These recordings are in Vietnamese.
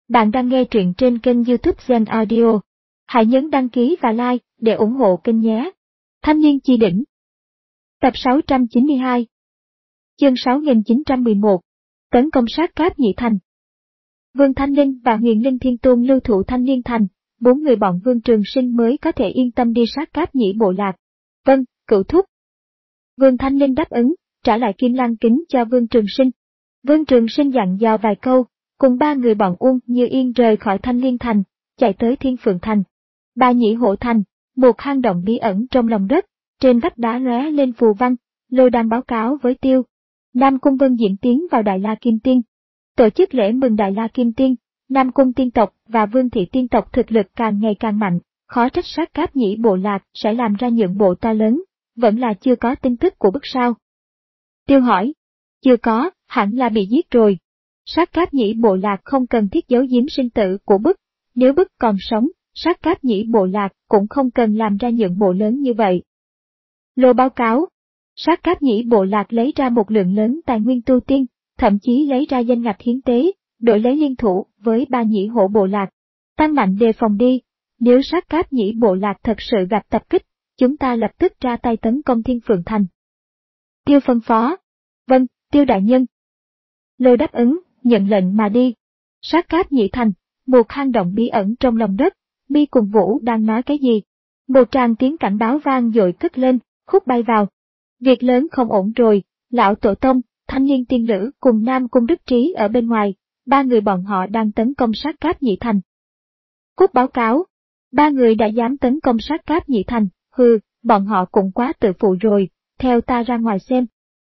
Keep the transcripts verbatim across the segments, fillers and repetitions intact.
Bạn đang nghe truyện trên kênh YouTube Zen Audio. Hãy nhấn đăng ký và like để ủng hộ kênh nhé. Thanh niên chi đỉnh. Tập sáu trăm chín mươi hai. Chương sáu nghìn chín trăm mười một. Tấn công sát Cáp Nhĩ Thành. Vương Thanh Linh và Huyền Linh Thiên Tôn lưu thủ Thanh Liên Thành, bốn người bọn Vương Trường Sinh mới có thể yên tâm đi sát Cáp Nhĩ bộ lạc. Vâng, cửu thúc. Vương Thanh Linh đáp ứng, trả lại kim lăng kính cho Vương Trường Sinh. Vương Trường Sinh dặn dò vài câu, cùng ba người bọn Uông Như Yên rời khỏi Thanh Liên Thành, chạy tới Thiên Phượng Thành. Ba Nhĩ Hổ Thành, một hang động bí ẩn trong lòng đất, trên vách đá lóe lên phù văn, Lô đang báo cáo với Tiêu. Nam Cung Vân diễn tiến vào Đại La Kim Tiên. Tổ chức lễ mừng Đại La Kim Tiên, Nam Cung tiên tộc và Vương Thị tiên tộc thực lực càng ngày càng mạnh, khó trách sát Cáp Nhĩ bộ lạc sẽ làm ra nhượng bộ to lớn, vẫn là chưa có tin tức của Bức sao. Tiêu hỏi, chưa có, hẳn là bị giết rồi. Sát Cáp Nhĩ bộ lạc không cần thiết giấu giếm sinh tử của Bức, nếu Bức còn sống, sát Cáp Nhĩ bộ lạc cũng không cần làm ra nhượng bộ lớn như vậy. Lô báo cáo, sát Cáp Nhĩ bộ lạc lấy ra một lượng lớn tài nguyên tu tiên, thậm chí lấy ra danh ngạch hiến tế, đổi lấy liên thủ với ba Nhĩ Hổ bộ lạc. Tăng mạnh đề phòng đi, nếu sát Cáp Nhĩ bộ lạc thật sự gặp tập kích, chúng ta lập tức ra tay tấn công Thiên Phượng Thành. Tiêu phân phó, vâng, Tiêu đại nhân. Lô đáp ứng, nhận lệnh mà đi. Sát Cáp Nhĩ Thành, một hang động bí ẩn trong lòng đất, Mi cùng Vũ đang nói cái gì? Một tràng tiếng cảnh báo vang dội cất lên, khúc bay vào. Việc lớn không ổn rồi, lão tổ tông, Thanh Niên tiên nữ cùng Nam Cung Đức Trí ở bên ngoài, ba người bọn họ đang tấn công sát Cáp Nhĩ Thành. Cúc báo cáo, ba người đã dám tấn công sát Cáp Nhĩ Thành, hừ, bọn họ cũng quá tự phụ rồi, theo ta ra ngoài xem.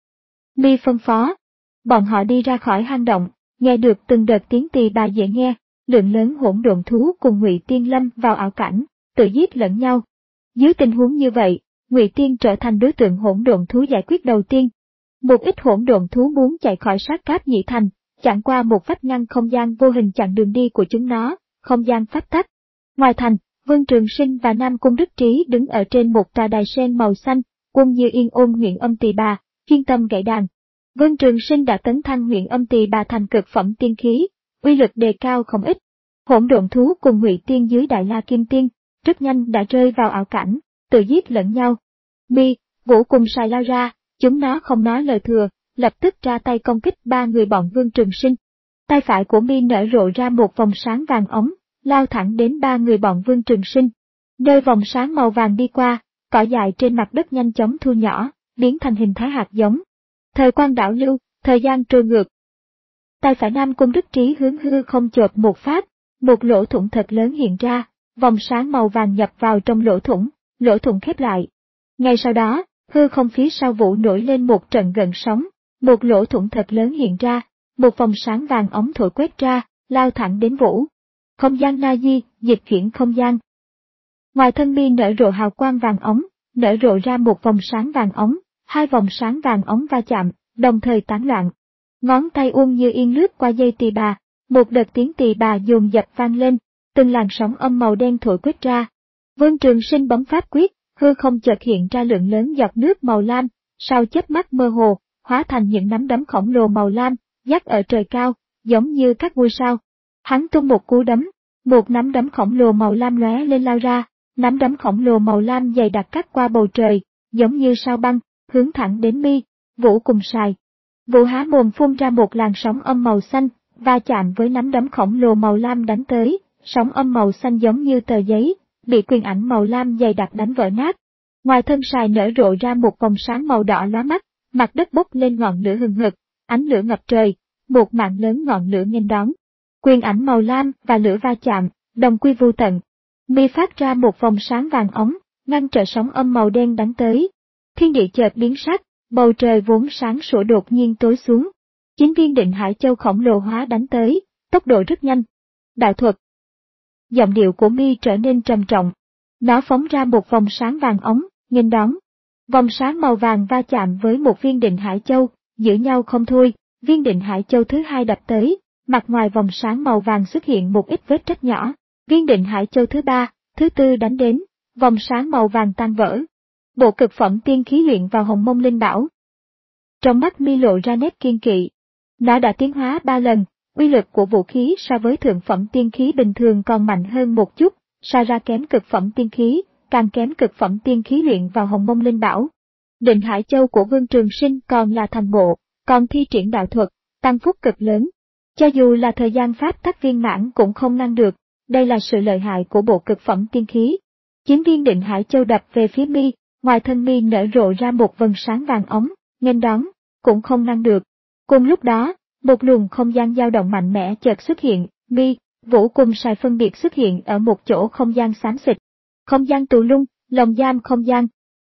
Mi phân phó, bọn họ đi ra khỏi hang động, nghe được từng đợt tiếng tỳ bà dễ nghe, lượng lớn hỗn độn thú cùng Ngụy Tiên lâm vào ảo cảnh, tự giết lẫn nhau. Dưới tình huống như vậy, Ngụy Tiên trở thành đối tượng hỗn độn thú giải quyết đầu tiên. Một ít hỗn độn thú muốn chạy khỏi sát Cáp Nhĩ Thành, chẳng qua một vách ngăn không gian vô hình chặn đường đi của chúng nó, không gian pháp tắc. Ngoài thành, Vương Trường Sinh và Nam Cung Đức Trí đứng ở trên một tòa đài sen màu xanh, Quân Như Yên ôm Huyền Âm Tỳ Bà, chuyên tâm gảy đàn. Vương Trường Sinh đã tấn thăng Huyền Âm Tỳ Bà thành cực phẩm tiên khí, uy lực đề cao không ít. Hỗn độn thú cùng Ngụy Tiên dưới Đại La Kim Tiên, rất nhanh đã rơi vào ảo cảnh, tự giết lẫn nhau. Mi, Vũ cùng Sài lao ra, chúng nó không nói lời thừa, lập tức ra tay công kích ba người bọn Vương Trường Sinh. Tay phải của Mi nở rộ ra một vòng sáng vàng ống, lao thẳng đến ba người bọn Vương Trường Sinh. Nơi vòng sáng màu vàng đi qua, cỏ dại trên mặt đất nhanh chóng thu nhỏ, biến thành hình thái hạt giống. Thời quang đảo lưu, thời gian trôi ngược. Tay phải Nam Cung Đức Trí hướng hư không chộp một phát, một lỗ thủng thật lớn hiện ra, vòng sáng màu vàng nhập vào trong lỗ thủng, lỗ thủng khép lại. Ngay sau đó, hư không phía sau Vũ nổi lên một trận gợn sóng, một lỗ thủng thật lớn hiện ra, một vòng sáng vàng ống thổi quét ra, lao thẳng đến Vũ. Không gian na di, dịch chuyển không gian. Ngoài thân Mi nở rộ hào quang vàng ống, nở rộ ra một vòng sáng vàng ống, hai vòng sáng vàng ống va chạm, đồng thời tán loạn. Ngón tay Uông Như Yên lướt qua dây tỳ bà, một đợt tiếng tỳ bà dồn dập vang lên, từng làn sóng âm màu đen thổi quét ra. Vương Trường Sinh bấm pháp quyết, hư không chợt hiện ra lượng lớn giọt nước màu lam, sau chớp mắt mơ hồ, hóa thành những nắm đấm khổng lồ màu lam, dắt ở trời cao, giống như các ngôi sao. Hắn tung một cú đấm, một nắm đấm khổng lồ màu lam lóe lên lao ra, nắm đấm khổng lồ màu lam dày đặc cắt qua bầu trời, giống như sao băng, hướng thẳng đến Mi, Vũ cùng Sài. Vũ há mồm phun ra một làn sóng âm màu xanh, va chạm với nắm đấm khổng lồ màu lam đánh tới, sóng âm màu xanh giống như tờ giấy, bị quyền ảnh màu lam dày đặc đánh vỡ nát. Ngoài thân Sài nở rộ ra một vòng sáng màu đỏ lóa mắt, mặt đất bốc lên ngọn lửa hừng hực, ánh lửa ngập trời, một mạng lớn ngọn lửa nghênh đón. Quyền ảnh màu lam và lửa va chạm, đồng quy vô tận. Mi phát ra một vòng sáng vàng ống, ngăn trở sóng âm màu đen đánh tới. Thiên địa chợt biến sắc, bầu trời vốn sáng sủa đột nhiên tối xuống. Chín viên Định Hải Châu khổng lồ hóa đánh tới, tốc độ rất nhanh. Đạo thuật. Giọng điệu của Mi trở nên trầm trọng. Nó phóng ra một vòng sáng vàng ống, nghênh đón. Vòng sáng màu vàng va chạm với một viên Định Hải Châu, giữ nhau không thôi. Viên Định Hải Châu thứ hai đập tới, mặt ngoài vòng sáng màu vàng xuất hiện một ít vết rách nhỏ. Viên Định Hải Châu thứ ba, thứ tư đánh đến, vòng sáng màu vàng tan vỡ. Bộ cực phẩm tiên khí luyện vào Hồng Mông Linh Bảo. Trong mắt Mi lộ ra nét kiên kỵ. Nó đã tiến hóa ba lần, Uy lực của vũ khí so với thượng phẩm tiên khí bình thường còn mạnh hơn một chút, so ra kém cực phẩm tiên khí, càng kém cực phẩm tiên khí luyện vào Hồng Mông Linh Bảo. Định Hải Châu của Vương Trường Sinh còn là thành bộ, còn thi triển đạo thuật, tăng phúc cực lớn. Cho dù là thời gian pháp tắc viên mãn cũng không ngăn được, đây là sự lợi hại của bộ cực phẩm tiên khí. Chín viên Định Hải Châu đập về phía mi, ngoài thân mi nở rộ ra một vầng sáng vàng óng, nghênh đón, cũng không ngăn được. Cùng lúc đó, một luồng không gian dao động mạnh mẽ chợt xuất hiện, mi, vũ cùng sài phân biệt xuất hiện ở một chỗ không gian xám xịt. Không gian tù lung, lồng giam không gian.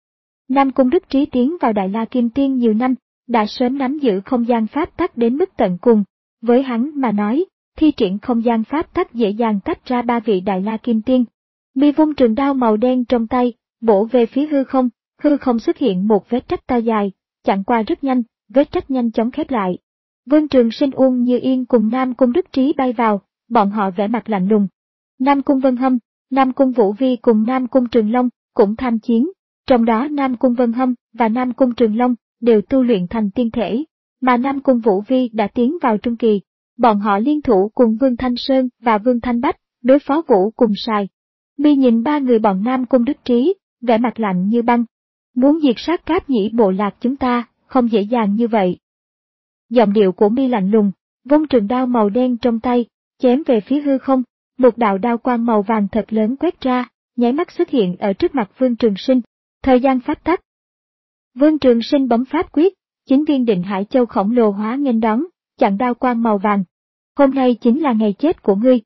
Nam Cung Đức Trí tiến vào Đại La Kim Tiên nhiều năm, đã sớm nắm giữ không gian pháp tắc đến mức tận cùng. Với hắn mà nói, thi triển không gian pháp tắc dễ dàng tách ra ba vị Đại La Kim Tiên. Mi vung trường đao màu đen trong tay, bổ về phía hư không, hư không xuất hiện một vết rách to dài, chặn qua rất nhanh, vết rách nhanh chóng khép lại. Vương Trường Sinh Uông Như Yên cùng Nam Cung Đức Trí bay vào, bọn họ vẻ mặt lạnh lùng. Nam Cung Vân Hâm, Nam Cung Vũ Vi cùng Nam Cung Trường Long cũng tham chiến, trong đó Nam Cung Vân Hâm và Nam Cung Trường Long đều tu luyện thành tiên thể, mà Nam Cung Vũ Vi đã tiến vào trung kỳ. Bọn họ liên thủ cùng Vương Thanh Sơn và Vương Thanh Bách, đối phó Vũ cùng Sài. Mi nhìn ba người bọn Nam Cung Đức Trí, vẻ mặt lạnh như băng. Muốn diệt sát Cáp Nhĩ bộ lạc chúng ta, không dễ dàng như vậy. Giọng điệu của Mi lạnh lùng, vung trường đao màu đen trong tay, chém về phía hư không, một đạo đao quang màu vàng thật lớn quét ra, nháy mắt xuất hiện ở trước mặt Vương Trường Sinh. Thời gian pháp tắc. Vương Trường Sinh bấm pháp quyết, chín viên Định Hải Châu khổng lồ hóa nghênh đón, chặn đao quang màu vàng. Hôm nay chính là ngày chết của ngươi.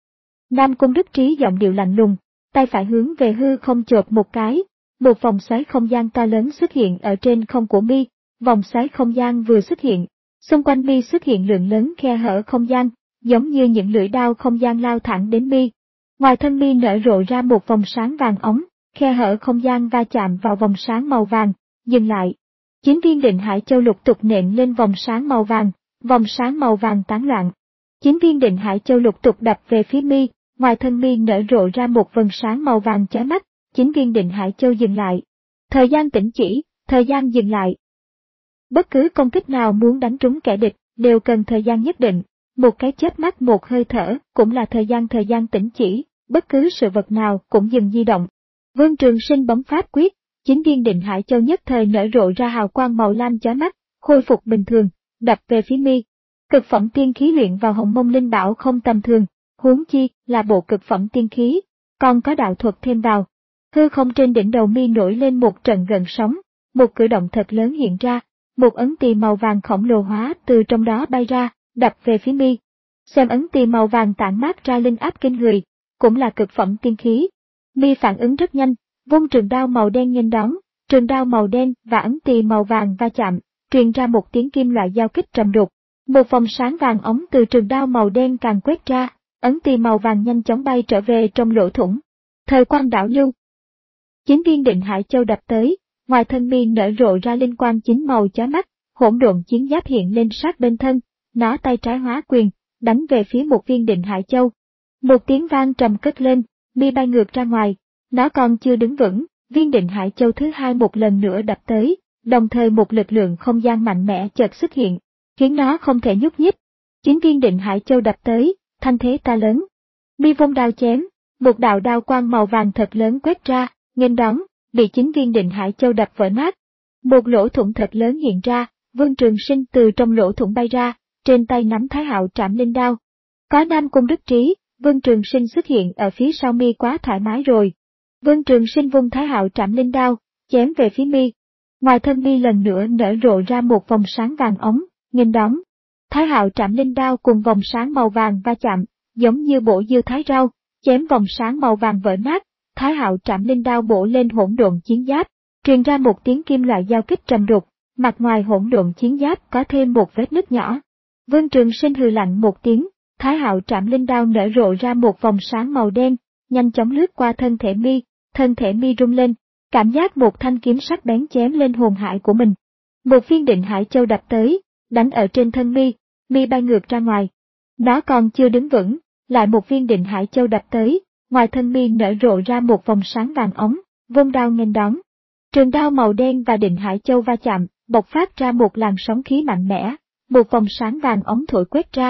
Nam Cung Đức Trí giọng điệu lạnh lùng, tay phải hướng về hư không chộp một cái, một vòng xoáy không gian to lớn xuất hiện ở trên không của Mi. Vòng xoáy không gian vừa xuất hiện, xung quanh Mi xuất hiện lượng lớn khe hở không gian, giống như những lưỡi đao không gian lao thẳng đến Mi. Ngoài thân Mi nở rộ ra một vòng sáng vàng óng, khe hở không gian va chạm vào vòng sáng màu vàng, dừng lại. Chín viên Định Hải Châu lục tục nện lên vòng sáng màu vàng, vòng sáng màu vàng tán loạn. Chín viên Định Hải Châu lục tục đập về phía Mi, ngoài thân Mi nở rộ ra một vầng sáng màu vàng chói mắt, chín viên Định Hải Châu dừng lại. Thời gian tĩnh chỉ, thời gian dừng lại. Bất cứ công kích nào muốn đánh trúng kẻ địch, đều cần thời gian nhất định, một cái chớp mắt một hơi thở cũng là thời gian thời gian tĩnh chỉ, bất cứ sự vật nào cũng dừng di động. Vương Trường Sinh bấm pháp quyết, chín viên Định Hải Châu nhất thời nở rộ ra hào quang màu lam chói mắt, khôi phục bình thường, đập về phía Mi. Cực phẩm tiên khí luyện vào Hồng Mông Linh Bảo không tầm thường, huống chi là bộ cực phẩm tiên khí, còn có đạo thuật thêm vào. Hư không trên đỉnh đầu Mi nổi lên một trận gợn sóng, một cử động thật lớn hiện ra, một ấn tỳ màu vàng khổng lồ hóa từ trong đó bay ra, đập về phía Mi. Xem ấn tỳ màu vàng tản mát ra linh áp kinh người, cũng là cực phẩm tiên khí. Mi phản ứng rất nhanh, vung trường đao màu đen nghênh đón, trường đao màu đen và ấn tỳ màu vàng va chạm, truyền ra một tiếng kim loại giao kích trầm đục. Một vòng sáng vàng óng từ trường đao màu đen càng quét ra, ấn tỳ màu vàng nhanh chóng bay trở về trong lỗ thủng. Thời quang đảo lưu. Chín viên Định Hải Châu đập tới, ngoài thân Mi nở rộ ra linh quang chín màu chói mắt, hỗn độn chiến giáp hiện lên sát bên thân, nó tay trái hóa quyền, đánh về phía một viên Định Hải Châu. Một tiếng vang trầm cất lên, Mi bay ngược ra ngoài, nó còn chưa đứng vững, viên Định Hải Châu thứ hai một lần nữa đập tới, đồng thời một lực lượng không gian mạnh mẽ chợt xuất hiện, khiến nó không thể nhúc nhích. Chín viên Định Hải Châu đập tới, thanh thế ta lớn. Mi vung đao chém, một đạo đao quang màu vàng thật lớn quét ra, nghênh đón, bị chín viên Định Hải Châu đập vỡ nát. Một lỗ thủng thật lớn hiện ra, Vương Trường Sinh từ trong lỗ thủng bay ra, trên tay nắm Thái Hạo Trảm Linh Đao. Có Nam Cung Đức Trí, Vương Trường Sinh xuất hiện ở phía sau Mi quá thoải mái rồi. Vương Trường Sinh vung Thái Hạo Trảm Linh Đao, chém về phía Mi. Ngoài thân Mi lần nữa nở rộ ra một vòng sáng vàng óng, nghênh đón. Thái Hạo Trảm Linh Đao cùng vòng sáng màu vàng va chạm, giống như bổ dưa thái rau, chém vòng sáng màu vàng vỡ nát. Thái Hạo Trảm Linh Đao bổ lên hỗn độn chiến giáp, truyền ra một tiếng kim loại giao kích trầm đục, mặt ngoài hỗn độn chiến giáp có thêm một vết nứt nhỏ. Vương Trường Sinh hừ lạnh một tiếng, Thái Hạo Trảm Linh Đao nở rộ ra một vòng sáng màu đen, nhanh chóng lướt qua thân thể Mi, thân thể Mi rung lên, cảm giác một thanh kiếm sắc bén chém lên hồn hải của mình. Một viên Định Hải Châu đập tới, đánh ở trên thân Mi, Mi bay ngược ra ngoài. Nó còn chưa đứng vững, lại một viên Định Hải Châu đập tới, ngoài thân Mi nở rộ ra một vòng sáng vàng óng, vung đao nghênh đón. Trường đao màu đen và Định Hải Châu va chạm, bộc phát ra một làn sóng khí mạnh mẽ, một vòng sáng vàng óng thổi quét ra,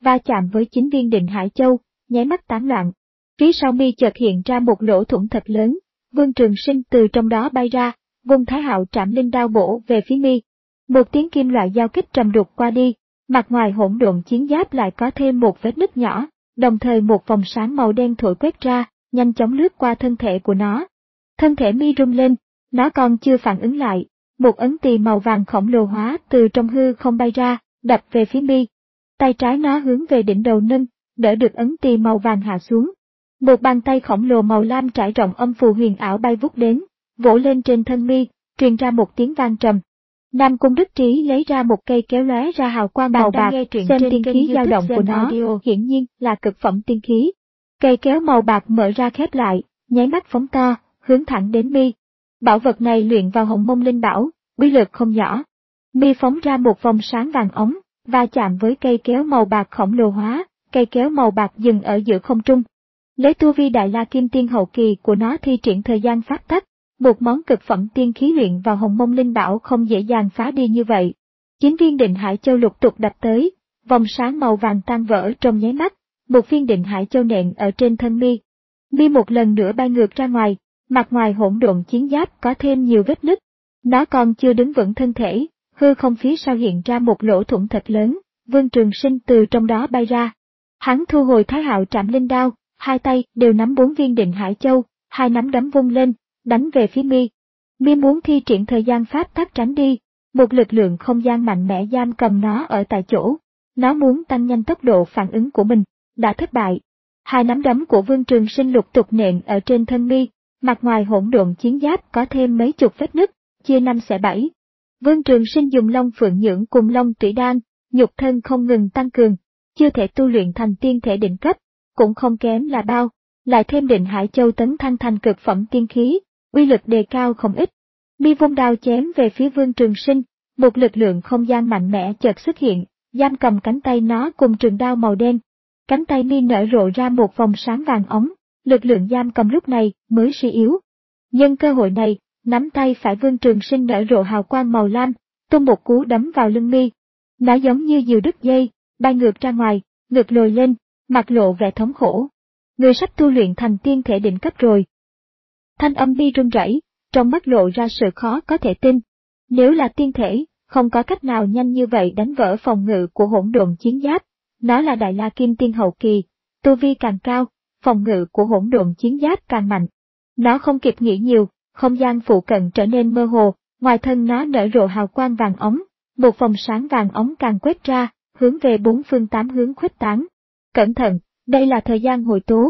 va chạm với chín viên Định Hải Châu, nháy mắt tán loạn. Phía sau mi chợt hiện ra một lỗ thủng thật lớn, Vương Trường Sinh từ trong đó bay ra, vung Thái Hạo Trảm Linh đao bổ về phía mi. Một tiếng kim loại giao kích trầm đục qua đi, mặt ngoài hỗn độn chiến giáp lại có thêm một vết nứt nhỏ, đồng thời một vòng sáng màu đen thổi quét ra, nhanh chóng lướt qua thân thể của nó. Thân thể mi rung lên, nó còn chưa phản ứng lại, một ấn tỳ màu vàng khổng lồ hóa từ trong hư không bay ra, đập về phía mi. Tay trái nó hướng về đỉnh đầu nâng, đỡ được ấn tỳ màu vàng hạ xuống. Một bàn tay khổng lồ màu lam trải rộng âm phù huyền ảo bay vút đến, vỗ lên trên thân mi, truyền ra một tiếng vang trầm. Nam Cung Đức Trí lấy ra một cây kéo lóe ra hào quang màu bạc, xem tiên khí dao động của nó, hiển nhiên là cực phẩm tiên khí. Cây kéo màu bạc mở ra khép lại, nháy mắt phóng to, hướng thẳng đến mi. Bảo vật này luyện vào Hồng Mông Linh Bảo, uy lực không nhỏ. Mi phóng ra một vòng sáng vàng óng, va chạm với cây kéo màu bạc khổng lồ hóa, cây kéo màu bạc dừng ở giữa không trung. Lấy tu vi Đại La Kim Tiên hậu kỳ của nó thi triển thời gian pháp tắc, một món cực phẩm tiên khí luyện vào Hồng Mông Linh Bảo không dễ dàng phá đi như vậy. Chín viên Định Hải Châu lục tục đập tới, vòng sáng màu vàng tan vỡ trong nháy mắt, một viên Định Hải Châu nện ở trên thân mi. Mi một lần nữa bay ngược ra ngoài, mặt ngoài hỗn độn chiến giáp có thêm nhiều vết nứt. Nó còn chưa đứng vững thân thể, hư không phía sau hiện ra một lỗ thủng thật lớn, Vương Trường Sinh từ trong đó bay ra. Hắn thu hồi Thái Hạo Trảm Linh đao, hai tay đều nắm bốn viên Định Hải Châu, hai nắm đấm vung lên, đánh về phía mi. Mi muốn thi triển thời gian pháp tắc tránh đi, một lực lượng không gian mạnh mẽ giam cầm nó ở tại chỗ. Nó muốn tăng nhanh tốc độ phản ứng của mình, đã thất bại. Hai nắm đấm của Vương Trường Sinh lục tục nện ở trên thân mi, mặt ngoài hỗn độn chiến giáp có thêm mấy chục vết nứt, chia năm xẻ bảy. Vương Trường Sinh dùng Long Phượng Nhưỡng cùng Long Tủy Đan, nhục thân không ngừng tăng cường, chưa thể tu luyện thành tiên thể đỉnh cấp, cũng không kém là bao, lại thêm Định Hải Châu tấn thăng thành cực phẩm tiên khí, uy lực đề cao không ít. Mi vung đao chém về phía Vương Trường Sinh, một lực lượng không gian mạnh mẽ chợt xuất hiện, giam cầm cánh tay nó cùng trường đao màu đen. Cánh tay mi nở rộ ra một vòng sáng vàng óng, lực lượng giam cầm lúc này mới suy yếu. Nhân cơ hội này, nắm tay phải Vương Trường Sinh nở rộ hào quang màu lam, tung một cú đấm vào lưng mi. Nó giống như diều đứt dây, bay ngược ra ngoài, ngực lồi lên, mặt lộ vẻ thống khổ. Người sắp tu luyện thành tiên thể đỉnh cấp rồi. Thanh âm mi run rẩy, trong mắt lộ ra sự khó có thể tin. Nếu là tiên thể, không có cách nào nhanh như vậy đánh vỡ phòng ngự của hỗn độn chiến giáp. Nó là Đại La Kim Tiên hậu kỳ, tu vi càng cao, phòng ngự của hỗn độn chiến giáp càng mạnh. Nó không kịp nghĩ nhiều, không gian phụ cận trở nên mơ hồ, ngoài thân nó nở rộ hào quang vàng óng, một vòng sáng vàng óng càng quét ra, hướng về bốn phương tám hướng khuếch tán. Cẩn thận, đây là thời gian hồi tố.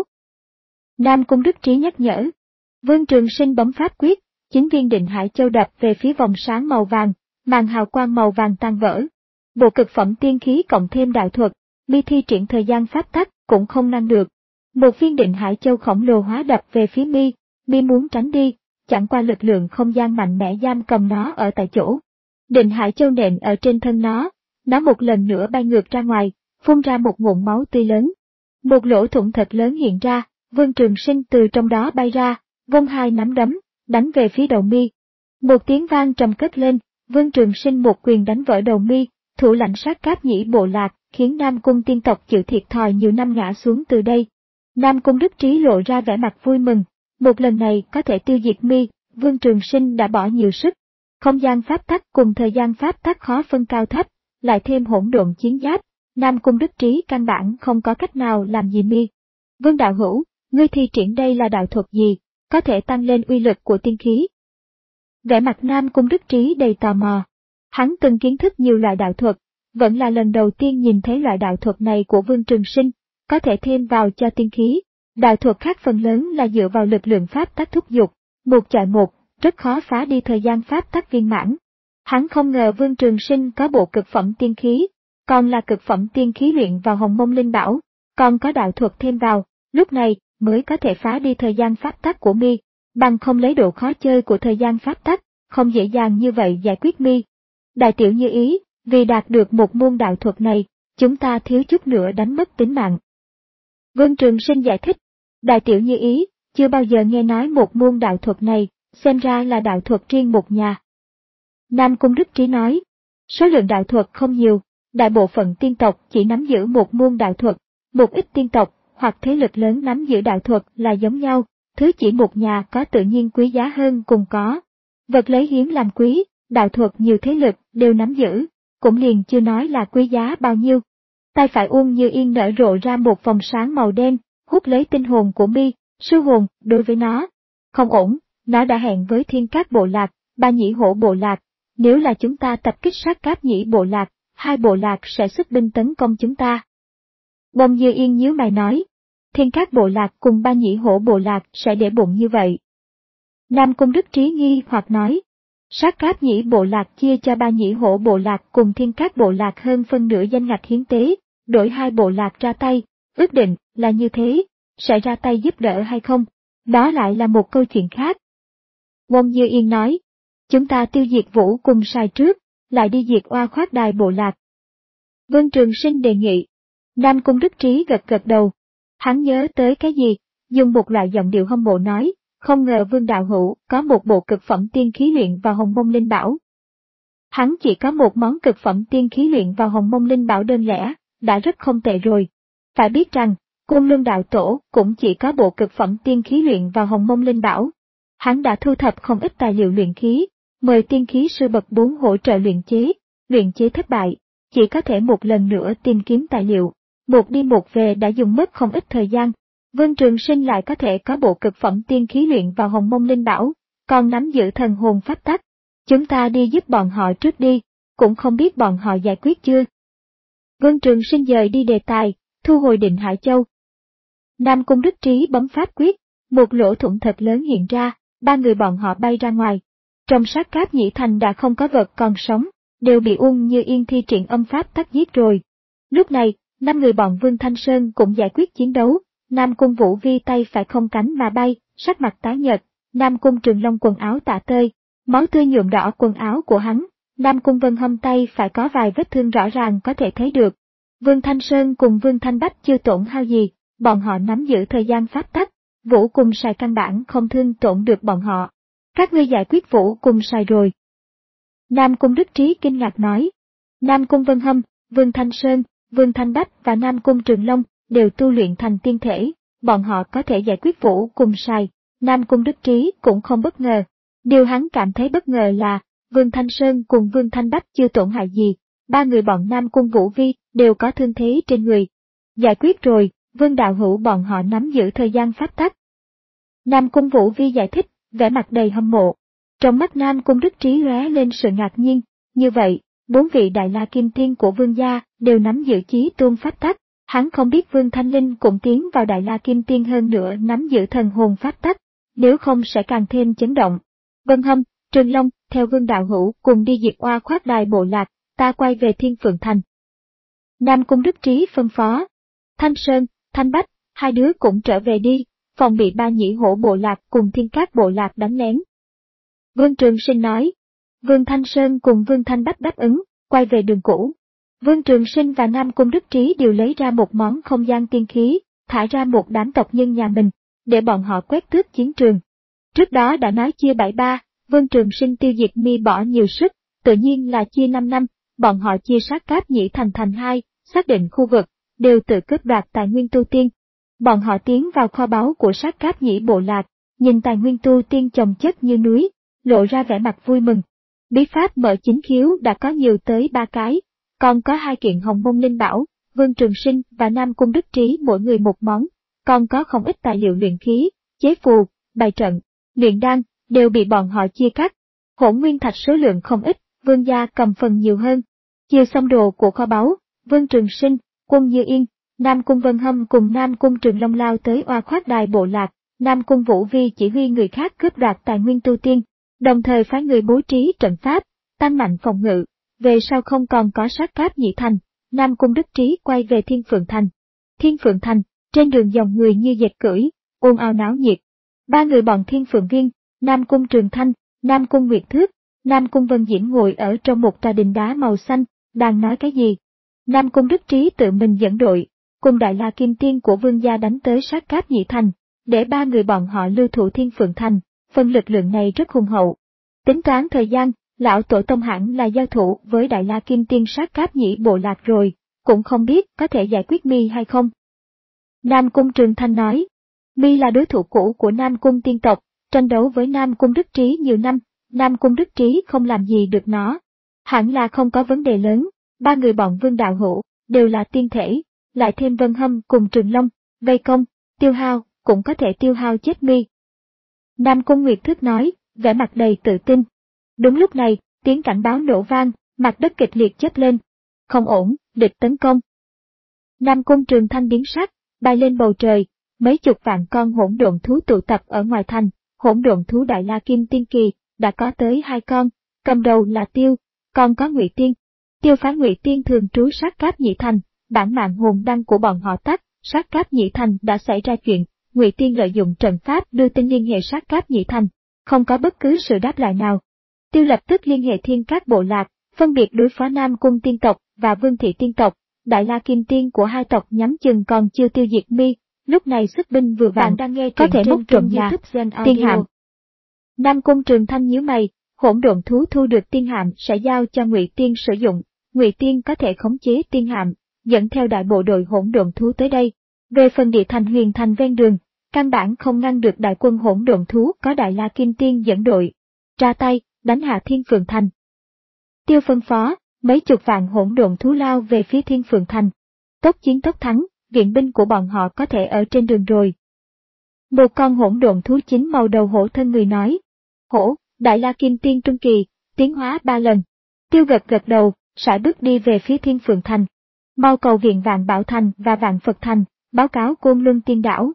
Nam Cung Đức Trí nhắc nhở. Vương Trường Sinh bấm pháp quyết, chín viên Định Hải Châu đập về phía vòng sáng màu vàng, màn hào quang màu vàng tan vỡ. Bộ cực phẩm tiên khí cộng thêm đạo thuật, mi thi triển thời gian pháp tắc cũng không ngăn được. Một viên Định Hải Châu khổng lồ hóa đập về phía mi, mi muốn tránh đi, chẳng qua lực lượng không gian mạnh mẽ giam cầm nó ở tại chỗ. Định Hải Châu nện ở trên thân nó, nó một lần nữa bay ngược ra ngoài, phun ra một ngụm máu tươi lớn. Một lỗ thủng thật lớn hiện ra, Vương Trường Sinh từ trong đó bay ra, vung hai nắm đấm, đánh về phía đầu mi. Một tiếng vang trầm cất lên, Vương Trường Sinh một quyền đánh vỡ đầu mi, thủ lãnh sát cáp nhĩ bộ lạc, khiến Nam Cung tiên tộc chịu thiệt thòi nhiều năm ngã xuống từ đây. Nam Cung Đức Trí lộ ra vẻ mặt vui mừng, một lần này có thể tiêu diệt mi, Vương Trường Sinh đã bỏ nhiều sức. Không gian pháp tắc cùng thời gian pháp tắc khó phân cao thấp, lại thêm hỗn độn chiến giáp, Nam Cung Đức Trí căn bản không có cách nào làm gì mi. Vương đạo hữu, ngươi thi triển đây là đạo thuật gì, có thể tăng lên uy lực của tiên khí? Vẻ mặt Nam Cung Đức Trí đầy tò mò. Hắn từng kiến thức nhiều loại đạo thuật, vẫn là lần đầu tiên nhìn thấy loại đạo thuật này của Vương Trường Sinh, có thể thêm vào cho tiên khí. Đạo thuật khác phần lớn là dựa vào lực lượng pháp tắc thúc giục, một chọi một, rất khó phá đi thời gian pháp tắc viên mãn. Hắn không ngờ Vương Trường Sinh có bộ cực phẩm tiên khí, còn là cực phẩm tiên khí luyện vào Hồng Mông Linh Bảo, còn có đạo thuật thêm vào, lúc này mới có thể phá đi thời gian pháp tắc của mi, bằng không lấy độ khó chơi của thời gian pháp tắc, không dễ dàng như vậy giải quyết mi. Đại tiểu như ý, vì đạt được một môn đạo thuật này, chúng ta thiếu chút nữa đánh mất tính mạng. Vương Trường Sinh giải thích, đại tiểu như ý, chưa bao giờ nghe nói một môn đạo thuật này, xem ra là đạo thuật riêng một nhà. Nam Cung Đức Trí nói, số lượng đạo thuật không nhiều, đại bộ phận tiên tộc chỉ nắm giữ một môn đạo thuật, một ít tiên tộc hoặc thế lực lớn nắm giữ đạo thuật là giống nhau, thứ chỉ một nhà có tự nhiên quý giá hơn cùng có. Vật lấy hiếm làm quý, đạo thuật nhiều thế lực đều nắm giữ, cũng liền chưa nói là quý giá bao nhiêu. Tay phải Uông Như Yên nở rộ ra một vòng sáng màu đen, hút lấy tinh hồn của mi, sư hồn, đối với nó. Không ổn, nó đã hẹn với Thiên Cát bộ lạc, Ba Nhĩ Hổ bộ lạc, nếu là chúng ta tập kích Sát Cáp Nhĩ bộ lạc, hai bộ lạc sẽ xuất binh tấn công chúng ta. Bông Như Yên nhíu mày nói, Thiên Cát bộ lạc cùng Ba Nhĩ Hổ bộ lạc sẽ để bụng như vậy. Nam Cung Đức Trí nghi hoặc nói, Sát Cáp Nhĩ bộ lạc chia cho Ba Nhĩ Hổ bộ lạc cùng Thiên Cát bộ lạc hơn phân nửa danh ngạch hiến tế, đổi hai bộ lạc ra tay, ước định là như thế, sẽ ra tay giúp đỡ hay không, đó lại là một câu chuyện khác. Bông Như Yên nói, chúng ta tiêu diệt Vũ cùng sai trước, lại đi diệt Oa Khoát Đài bộ lạc. Vương Trường Sinh đề nghị. Nam Cung Đức Trí gật gật đầu. Hắn nhớ tới cái gì, dùng một loại giọng điệu hâm mộ nói, không ngờ Vương đạo hữu có một bộ cực phẩm tiên khí luyện vào Hồng Mông Linh Bảo. Hắn chỉ có một món cực phẩm tiên khí luyện vào Hồng Mông Linh Bảo đơn lẻ, đã rất không tệ rồi. Phải biết rằng, Côn Luân đạo tổ cũng chỉ có bộ cực phẩm tiên khí luyện vào Hồng Mông Linh Bảo. Hắn đã thu thập không ít tài liệu luyện khí, mời tiên khí sư bậc bốn hỗ trợ luyện chế, luyện chế thất bại, chỉ có thể một lần nữa tìm kiếm tài liệu, một đi một về đã dùng mất không ít thời gian. Vương Trường Sinh lại có thể có bộ cực phẩm tiên khí luyện vào Hồng Mông Linh Bảo, còn nắm giữ thần hồn pháp tắc. Chúng ta đi giúp bọn họ trước đi, cũng không biết bọn họ giải quyết chưa. Vương Trường Sinh dời đi đề tài, thu hồi Định Hải Châu. Nam Cung Đức Trí bấm pháp quyết, một lỗ thủng thật lớn hiện ra, ba người bọn họ bay ra ngoài. Trong Sát Cáp Nhĩ Thành đã không có vật còn sống, đều bị Uông Như Yên thi triển âm pháp tắc giết rồi. Lúc này, năm người bọn Vương Thanh Sơn cũng giải quyết chiến đấu, Nam Cung Vũ Vi tay phải không cánh mà bay, sắc mặt tái nhợt, Nam Cung Trường Long quần áo tả tơi, máu tươi nhuộm đỏ quần áo của hắn, Nam Cung Vân Hâm tay phải có vài vết thương rõ ràng có thể thấy được. Vương Thanh Sơn cùng Vương Thanh Bách chưa tổn hao gì, bọn họ nắm giữ thời gian pháp tắc, Vũ cùng Sài căn bản không thương tổn được bọn họ. Các ngươi giải quyết Vũ cùng Sài rồi. Nam Cung Đức Trí kinh ngạc nói. Nam Cung Vân Hâm, Vương Thanh Sơn, Vương Thanh Bách và Nam Cung Trường Long đều tu luyện thành tiên thể, bọn họ có thể giải quyết Vũ cùng Sài. Nam Cung Đức Trí cũng không bất ngờ. Điều hắn cảm thấy bất ngờ là, Vương Thanh Sơn cùng Vương Thanh Bách chưa tổn hại gì, ba người bọn Nam Cung Vũ Vi đều có thương thế trên người. Giải quyết rồi, Vương đạo hữu bọn họ nắm giữ thời gian pháp tắc. Nam Cung Vũ Vi giải thích, vẻ mặt đầy hâm mộ. Trong mắt Nam Cung Đức Trí lóe lên sự ngạc nhiên, như vậy, bốn vị Đại La Kim Tiên của Vương gia đều nắm giữ chí tôn pháp tắc, hắn không biết Vương Thanh Linh cũng tiến vào Đại La Kim Tiên hơn nữa nắm giữ thần hồn pháp tắc, nếu không sẽ càng thêm chấn động. Vân Hâm, Trường Long, theo Vương đạo hữu cùng đi diệt Oa Khoát Đài bộ lạc, ta quay về Thiên Phượng Thành. Nam Cung Đức Trí phân phó. Thanh Sơn, Thanh Bách, hai đứa cũng trở về đi, phòng bị Ba Nhĩ Hổ bộ lạc cùng Thiên Cát bộ lạc đánh lén. Vương Trường Sinh nói. Vương Thanh Sơn cùng Vương Thanh Bách đáp ứng, quay về đường cũ. Vương Trường Sinh và Nam Cung Đức Trí đều lấy ra một món không gian tiên khí, thả ra một đám tộc nhân nhà mình, để bọn họ quét tước chiến trường. Trước đó đã nói chia bảy ba, Vương Trường Sinh tiêu diệt mi bỏ nhiều sức, tự nhiên là chia năm năm, bọn họ chia Sát Cáp Nhĩ Thành thành hai, xác định khu vực, đều tự cướp đoạt tài nguyên tu tiên. Bọn họ tiến vào kho báu của Sát Cáp Nhĩ bộ lạc, nhìn tài nguyên tu tiên chồng chất như núi, lộ ra vẻ mặt vui mừng. Bí pháp mở chính khiếu đã có nhiều tới ba cái, còn có hai kiện Hồng Mông Linh Bảo, Vương Trường Sinh và Nam Cung Đức Trí mỗi người một món, còn có không ít tài liệu luyện khí, chế phù, bài trận, luyện đan, đều bị bọn họ chia cắt. Hỗn nguyên thạch số lượng không ít, Vương gia cầm phần nhiều hơn. Chia xong đồ của kho báu, Vương Trường Sinh, Quân Như Yên, Nam Cung Vân Hâm cùng Nam Cung Trường Long lao tới Oa Khoát Đài bộ lạc, Nam Cung Vũ Vi chỉ huy người khác cướp đoạt tài nguyên tu tiên, đồng thời phái người bố trí trận pháp, tăng mạnh phòng ngự. Về sau không còn có Sát Cáp Nhĩ Thành, Nam Cung Đức Trí quay về Thiên Phượng Thành. Thiên Phượng Thành, trên đường dòng người như dệt cưỡi, ồn ào náo nhiệt. Ba người bọn Thiên Phượng Viên, Nam Cung Trường Thanh, Nam Cung Nguyệt Thước, Nam Cung Vân Diễm ngồi ở trong một tòa đình đá màu xanh, đang nói cái gì. Nam Cung Đức Trí tự mình dẫn đội, cùng Đại La Kim Tiên của Vương gia đánh tới Sát Cáp Nhĩ Thành, để ba người bọn họ lưu thủ Thiên Phượng Thành, phần lực lượng này rất hùng hậu. Tính toán thời gian, lão tổ tông hẳn là giao thủ với Đại La Kim Tiên sát cáp nhĩ bộ lạc rồi, cũng không biết có thể giải quyết mi hay không. Nam Cung Trường Thanh nói, mi là đối thủ cũ của Nam Cung tiên tộc, tranh đấu với Nam Cung Đức Trí nhiều năm, Nam Cung Đức Trí không làm gì được nó. Hẳn là không có vấn đề lớn, ba người bọn Vương đạo hữu, đều là tiên thể, lại thêm Vân Hâm cùng Trường Long, vây công, tiêu hao, cũng có thể tiêu hao chết mi. Nam Cung Nguyệt Thước nói, vẻ mặt đầy tự tin. Đúng lúc này, tiếng cảnh báo nổ vang, mặt đất kịch liệt chớp lên. Không ổn, địch tấn công. Nam Cung Trường Thanh biến sắc, bay lên bầu trời, mấy chục vạn con hỗn độn thú tụ tập ở ngoài thành, hỗn độn thú Đại La Kim Tiên Kỳ, đã có tới hai con, cầm đầu là Tiêu, còn có Ngụy Tiên. Tiêu phá Ngụy Tiên thường trú sát cáp nhị thành, bản mạng hồn đăng của bọn họ tắt, sát cáp nhị thành đã xảy ra chuyện, Ngụy Tiên lợi dụng trận pháp đưa tin liên hệ sát cáp nhị thành, không có bất cứ sự đáp lại nào. Tiêu lập tức liên hệ thiên các bộ lạc, phân biệt đối phó Nam Cung tiên tộc và Vương Thị tiên tộc, Đại La Kim Tiên của hai tộc nhắm chừng còn chưa tiêu diệt mi, lúc này sức binh vừa vặn đang nghe có thể móc trộm nhà, tiên hạm. Nam Cung Trường Thanh nhíu mày, hỗn độn thú thu được tiên hạm sẽ giao cho Ngụy Tiên sử dụng, Ngụy Tiên có thể khống chế tiên hạm, dẫn theo đại bộ đội hỗn độn thú tới đây. Về phần địa thành huyền thành ven đường, căn bản không ngăn được đại quân hỗn độn thú có Đại La Kim Tiên dẫn đội. Ra tay, đánh hạ Thiên Phượng Thành. Tiêu phân phó, mấy chục vạn hỗn độn thú lao về phía Thiên Phượng Thành. Tốc chiến tốc thắng, viện binh của bọn họ có thể ở trên đường rồi. Một con hỗn độn thú chính màu đầu hổ thân người nói. Hổ, Đại La Kim Tiên trung kỳ, tiến hóa ba lần. Tiêu gật gật đầu, sải bước đi về phía Thiên Phượng Thành. Mau cầu viện Vạn Bảo Thành và Vạn Phật Thành, báo cáo Côn Luân Tiên Đảo.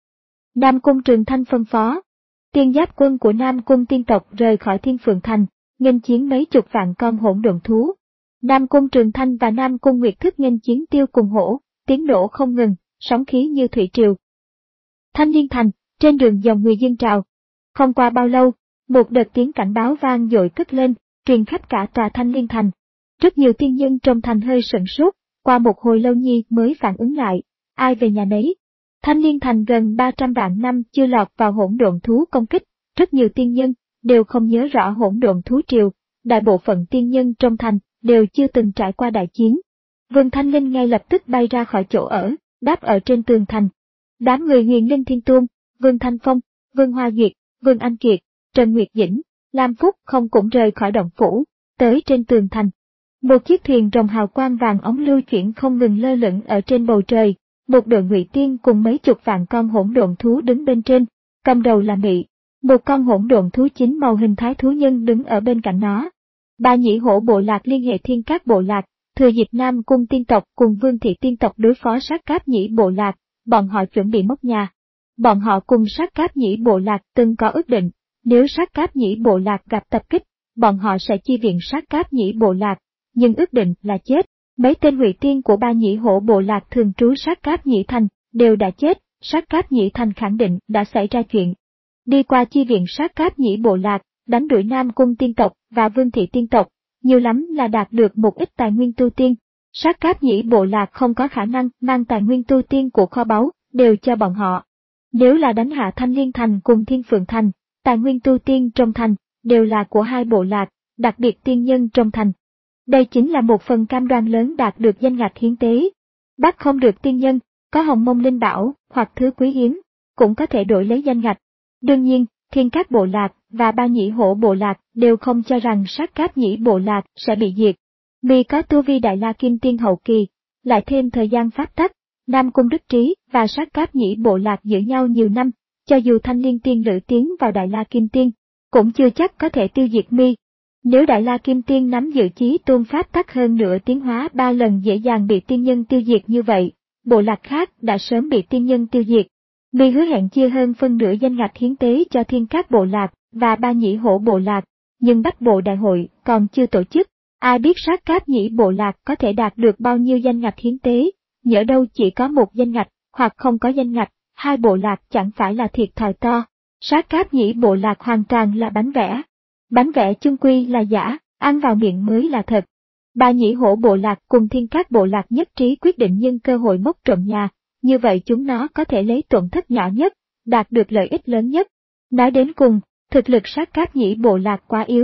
Nam Cung Trường Thanh phân phó. Tiên giáp quân của Nam Cung tiên tộc rời khỏi Thiên Phượng Thành, nghênh chiến mấy chục vạn con hỗn độn thú. Nam Cung Trường Thanh và Nam Cung Nguyệt Thức nghênh chiến Tiêu cùng hổ, tiếng nổ không ngừng, sóng khí như thủy triều. Thanh Liên Thành, trên đường dòng người dâng trào. Không qua bao lâu, một đợt tiếng cảnh báo vang dội cất lên, truyền khắp cả tòa Thanh Liên Thành. Rất nhiều tiên nhân trong thành hơi sửng sốt, qua một hồi lâu nhi mới phản ứng lại, ai về nhà nấy. Thanh Liên Thành gần ba trăm vạn năm chưa lọt vào hỗn độn thú công kích, rất nhiều tiên nhân đều không nhớ rõ hỗn độn thú triều, đại bộ phận tiên nhân trong thành đều chưa từng trải qua đại chiến. Vương Thanh Linh ngay lập tức bay ra khỏi chỗ ở, đáp ở trên tường thành. Đám người Huyền Linh Thiên Tôn, Vương Thanh Phong, Vương Hoa Duyệt, Vương Anh Kiệt, Trần Nguyệt Dĩnh, Lam Phúc không cũng rời khỏi động phủ, tới trên tường thành. Một chiếc thuyền rồng hào quang vàng ống lưu chuyển không ngừng lơ lửng ở trên bầu trời, một đội Ngụy Tiên cùng mấy chục vạn con hỗn độn thú đứng bên trên, cầm đầu là Mị, một con hỗn độn thú chính màu hình thái thú nhân đứng ở bên cạnh nó. Ba nhĩ hổ bộ lạc liên hệ thiên các bộ lạc, thừa dịp Nam Cung tiên tộc cùng Vương Thị tiên tộc đối phó sát cáp nhĩ bộ lạc, bọn họ chuẩn bị móc nhà. Bọn họ cùng sát cáp nhĩ bộ lạc từng có ước định, nếu sát cáp nhĩ bộ lạc gặp tập kích, bọn họ sẽ chi viện sát cáp nhĩ bộ lạc, nhưng ước định là chết. Mấy tên Ngụy Tiên của ba nhĩ hổ bộ lạc thường trú sát cáp nhĩ thành, đều đã chết, sát cáp nhĩ thành khẳng định đã xảy ra chuyện. Đi qua chi viện sát cáp nhĩ bộ lạc, đánh đuổi Nam Cung tiên tộc và Vương Thị tiên tộc, nhiều lắm là đạt được một ít tài nguyên tu tiên. Sát cáp nhĩ bộ lạc không có khả năng mang tài nguyên tu tiên của kho báu, đều cho bọn họ. Nếu là đánh hạ Thanh Liên Thành cùng Thiên Phượng Thành, tài nguyên tu tiên trong thành, đều là của hai bộ lạc, đặc biệt tiên nhân trong thành. Đây chính là một phần cam đoan lớn đạt được danh ngạch hiến tế. Bắt không được tiên nhân, có hồng mông linh bảo, hoặc thứ quý hiếm, cũng có thể đổi lấy danh ngạch. Đương nhiên, thiên các bộ lạc và ba nhĩ hổ bộ lạc đều không cho rằng sát cáp nhĩ bộ lạc sẽ bị diệt. Vì có tu vi Đại La Kim Tiên hậu kỳ, lại thêm thời gian pháp tắc, Nam Cung Đức Trí và sát cáp nhĩ bộ lạc giữ nhau nhiều năm, cho dù Thanh Liên Tiên lữ tiến vào Đại La Kim Tiên, cũng chưa chắc có thể tiêu diệt mi. Nếu Đại La Kim Tiên nắm giữ chí tôn pháp tắc hơn nữa tiến hóa ba lần dễ dàng bị tiên nhân tiêu diệt như vậy, bộ lạc khác đã sớm bị tiên nhân tiêu diệt. Mi hứa hẹn chia hơn phân nửa danh ngạch hiến tế cho thiên các bộ lạc và ba nhĩ hổ bộ lạc, nhưng Bách Bộ Đại hội còn chưa tổ chức, ai biết sát cáp nhĩ bộ lạc có thể đạt được bao nhiêu danh ngạch hiến tế, nhỡ đâu chỉ có một danh ngạch, hoặc không có danh ngạch, hai bộ lạc chẳng phải là thiệt thòi to. Sát cáp nhĩ bộ lạc hoàn toàn là bánh vẽ. Bánh vẽ chung quy là giả, ăn vào miệng mới là thật. Ba nhĩ hổ bộ lạc cùng thiên các bộ lạc nhất trí quyết định nhân cơ hội móc trộm nhà, như vậy chúng nó có thể lấy tổn thất nhỏ nhất, đạt được lợi ích lớn nhất. Nói đến cùng, thực lực sát cáp nhĩ bộ lạc quá yếu,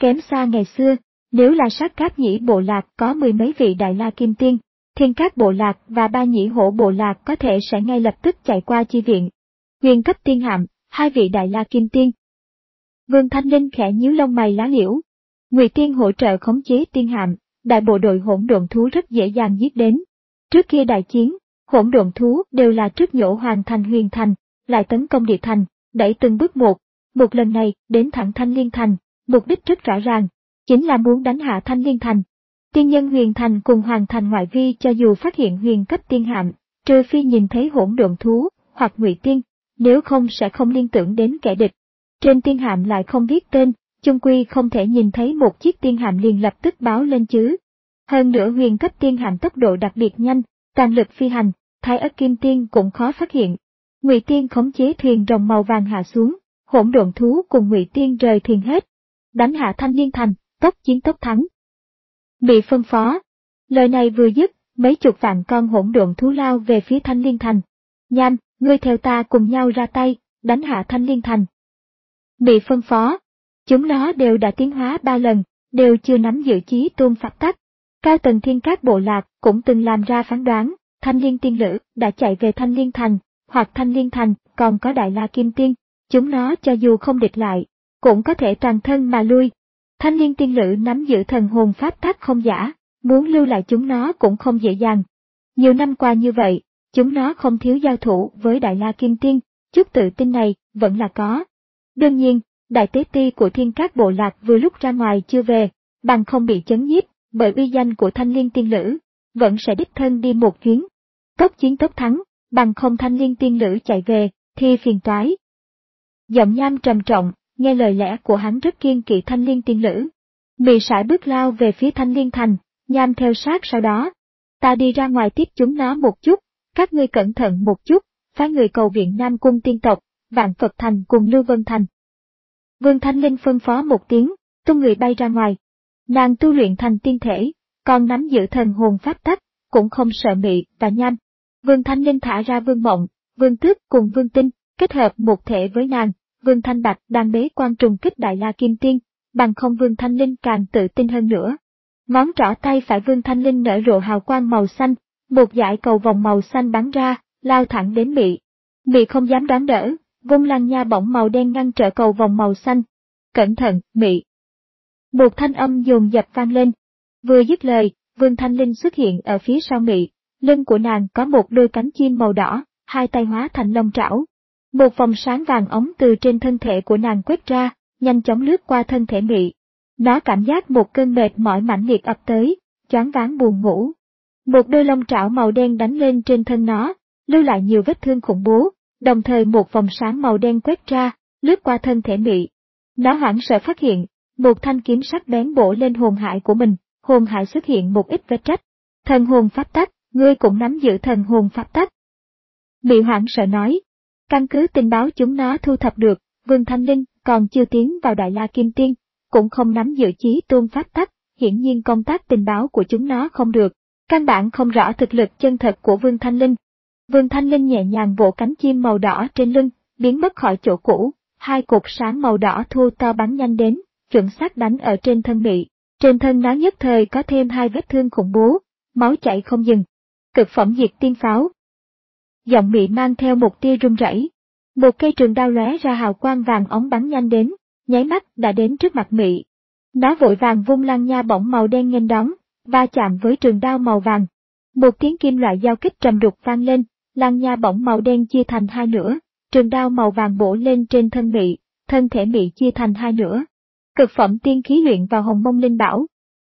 kém xa ngày xưa. Nếu là Sát Cáp Nhĩ bộ lạc có mười mấy vị Đại La Kim Tiên, Thiên Cát bộ lạc và Ba Nhĩ Hổ bộ lạc có thể sẽ ngay lập tức chạy qua chi viện. Huyền cấp tiên hạm, hai vị Đại La Kim Tiên. Vương Thanh Linh khẽ nhíu lông mày lá liễu. Ngụy Tiên hỗ trợ khống chế tiên hạm, đại bộ đội hỗn độn thú rất dễ dàng giết đến. Trước kia đại chiến, hỗn độn thú đều là trước nhổ hoàn thành huyền thành, lại tấn công địa thành, đẩy từng bước một. Một lần này đến thẳng Thanh Liên thành, mục đích rất rõ ràng, chính là muốn đánh hạ Thanh Liên thành. Tiên nhân huyền thành cùng hoàn thành ngoại vi cho dù phát hiện huyền cấp tiên hạm, trừ phi nhìn thấy hỗn độn thú hoặc Ngụy Tiên, nếu không sẽ không liên tưởng đến kẻ địch. Trên tiên hạm lại không viết tên, chung quy không thể nhìn thấy một chiếc tiên hạm liền lập tức báo lên chứ. Hơn nữa huyền cấp tiên hạm tốc độ đặc biệt nhanh, toàn lực phi hành, Thái Ất Kim Tiên cũng khó phát hiện. Ngụy Tiên khống chế thuyền rồng màu vàng hạ xuống, hỗn độn thú cùng Ngụy Tiên rời thuyền hết. Đánh hạ Thanh Liên thành, tốc chiến tốc thắng. Bị phân phó. Lời này vừa dứt, mấy chục vạn con hỗn độn thú lao về phía Thanh Liên thành. Nham, ngươi theo ta cùng nhau ra tay, đánh hạ Thanh Liên thành. Bị phân phó. Chúng nó đều đã tiến hóa ba lần, đều chưa nắm giữ chí tôn pháp tắc. Cao tầng Thiên Cát bộ lạc cũng từng làm ra phán đoán, Thanh Liên tiên lữ đã chạy về Thanh Liên thành, hoặc Thanh Liên thành còn có Đại La Kim Tiên, chúng nó cho dù không địch lại, cũng có thể toàn thân mà lui. Thanh Liên tiên lữ nắm giữ thần hồn pháp tắc không giả, muốn lưu lại chúng nó cũng không dễ dàng. Nhiều năm qua như vậy, chúng nó không thiếu giao thủ với Đại La Kim Tiên, chút tự tin này vẫn là có. Đương nhiên, đại tế ti của Thiên Cát bộ lạc vừa lúc ra ngoài chưa về, bằng không bị chấn nhiếp bởi uy danh của Thanh Liên tiên lữ, vẫn sẽ đích thân đi một chuyến. Tốc chiến tốc thắng, bằng không Thanh Liên tiên lữ chạy về, thì phiền toái. Giọng Nham trầm trọng, nghe lời lẽ của hắn rất kiêng kỵ Thanh Liên tiên lữ. Mị sải bước lao về phía Thanh Liên thành, Nham theo sát sau đó. Ta đi ra ngoài tiếp chúng nó một chút, các ngươi cẩn thận một chút, phái người cầu viện Nam cung tiên tộc, Vạn Phật thành cùng Lưu Vân thành. Vương Thanh Linh phân phó một tiếng, tung người bay ra ngoài. Nàng tu luyện thành tiên thể, còn nắm giữ thần hồn pháp tắc, cũng không sợ Mị và Nham. Vương Thanh Linh thả ra Vương Mộng, Vương Tước cùng Vương Tinh, kết hợp một thể với nàng. Vương Thanh Bạch đang bế quan trùng kích Đại La Kim Tiên, bằng không Vương Thanh Linh càng tự tin hơn nữa. Ngón trỏ tay phải Vương Thanh Linh nở rộ hào quang màu xanh, một dải cầu vòng màu xanh bắn ra, lao thẳng đến Mị. Mị không dám đoán đỡ, vung lăng nha bổng màu đen ngăn trở cầu vòng màu xanh. Cẩn thận, Mị! Một thanh âm dồn dập vang lên. Vừa dứt lời, Vương Thanh Linh xuất hiện ở phía sau Mị, lưng của nàng có một đôi cánh chim màu đỏ, hai tay hóa thành lông trảo. Một vòng sáng vàng ống từ trên thân thể của nàng quét ra, nhanh chóng lướt qua thân thể Mị. Nó cảm giác một cơn mệt mỏi mãnh liệt ập tới, choáng váng buồn ngủ. Một đôi lông trảo màu đen đánh lên trên thân nó, lưu lại nhiều vết thương khủng bố, đồng thời một vòng sáng màu đen quét ra, lướt qua thân thể Mị. Nó hoảng sợ phát hiện, một thanh kiếm sắc bén bổ lên hồn hải của mình, hồn hải xuất hiện một ít vết rách. Thần hồn pháp tắc, ngươi cũng nắm giữ thần hồn pháp tắc. Mị hoảng sợ nói. Căn cứ tình báo chúng nó thu thập được, Vương Thanh Linh còn chưa tiến vào Đại La Kim Tiên, cũng không nắm giữ chí tôn pháp tắc, hiển nhiên công tác tình báo của chúng nó không được, căn bản không rõ thực lực chân thật của Vương Thanh Linh. Vương Thanh Linh nhẹ nhàng vỗ cánh chim màu đỏ trên lưng, biến mất khỏi chỗ cũ, hai cột sáng màu đỏ thô to bắn nhanh đến, chuẩn xác đánh ở trên thân Mị. Trên thân nó nhất thời có thêm hai vết thương khủng bố, máu chảy không dừng. Cực phẩm diệt tiên pháo. Giọng Mị mang theo một tia run rẩy. Một cây trường đao lóe ra hào quang vàng óng bắn nhanh đến, nháy mắt đã đến trước mặt Mị. Nó vội vàng vung lăng nha bổng màu đen nghênh đón, va chạm với trường đao màu vàng. Một tiếng kim loại giao kích trầm đục vang lên, lăng nha bổng màu đen chia thành hai nửa, trường đao màu vàng bổ lên trên thân Mị, thân thể Mị chia thành hai nửa. Cực phẩm tiên khí luyện vào hồng mông linh bảo.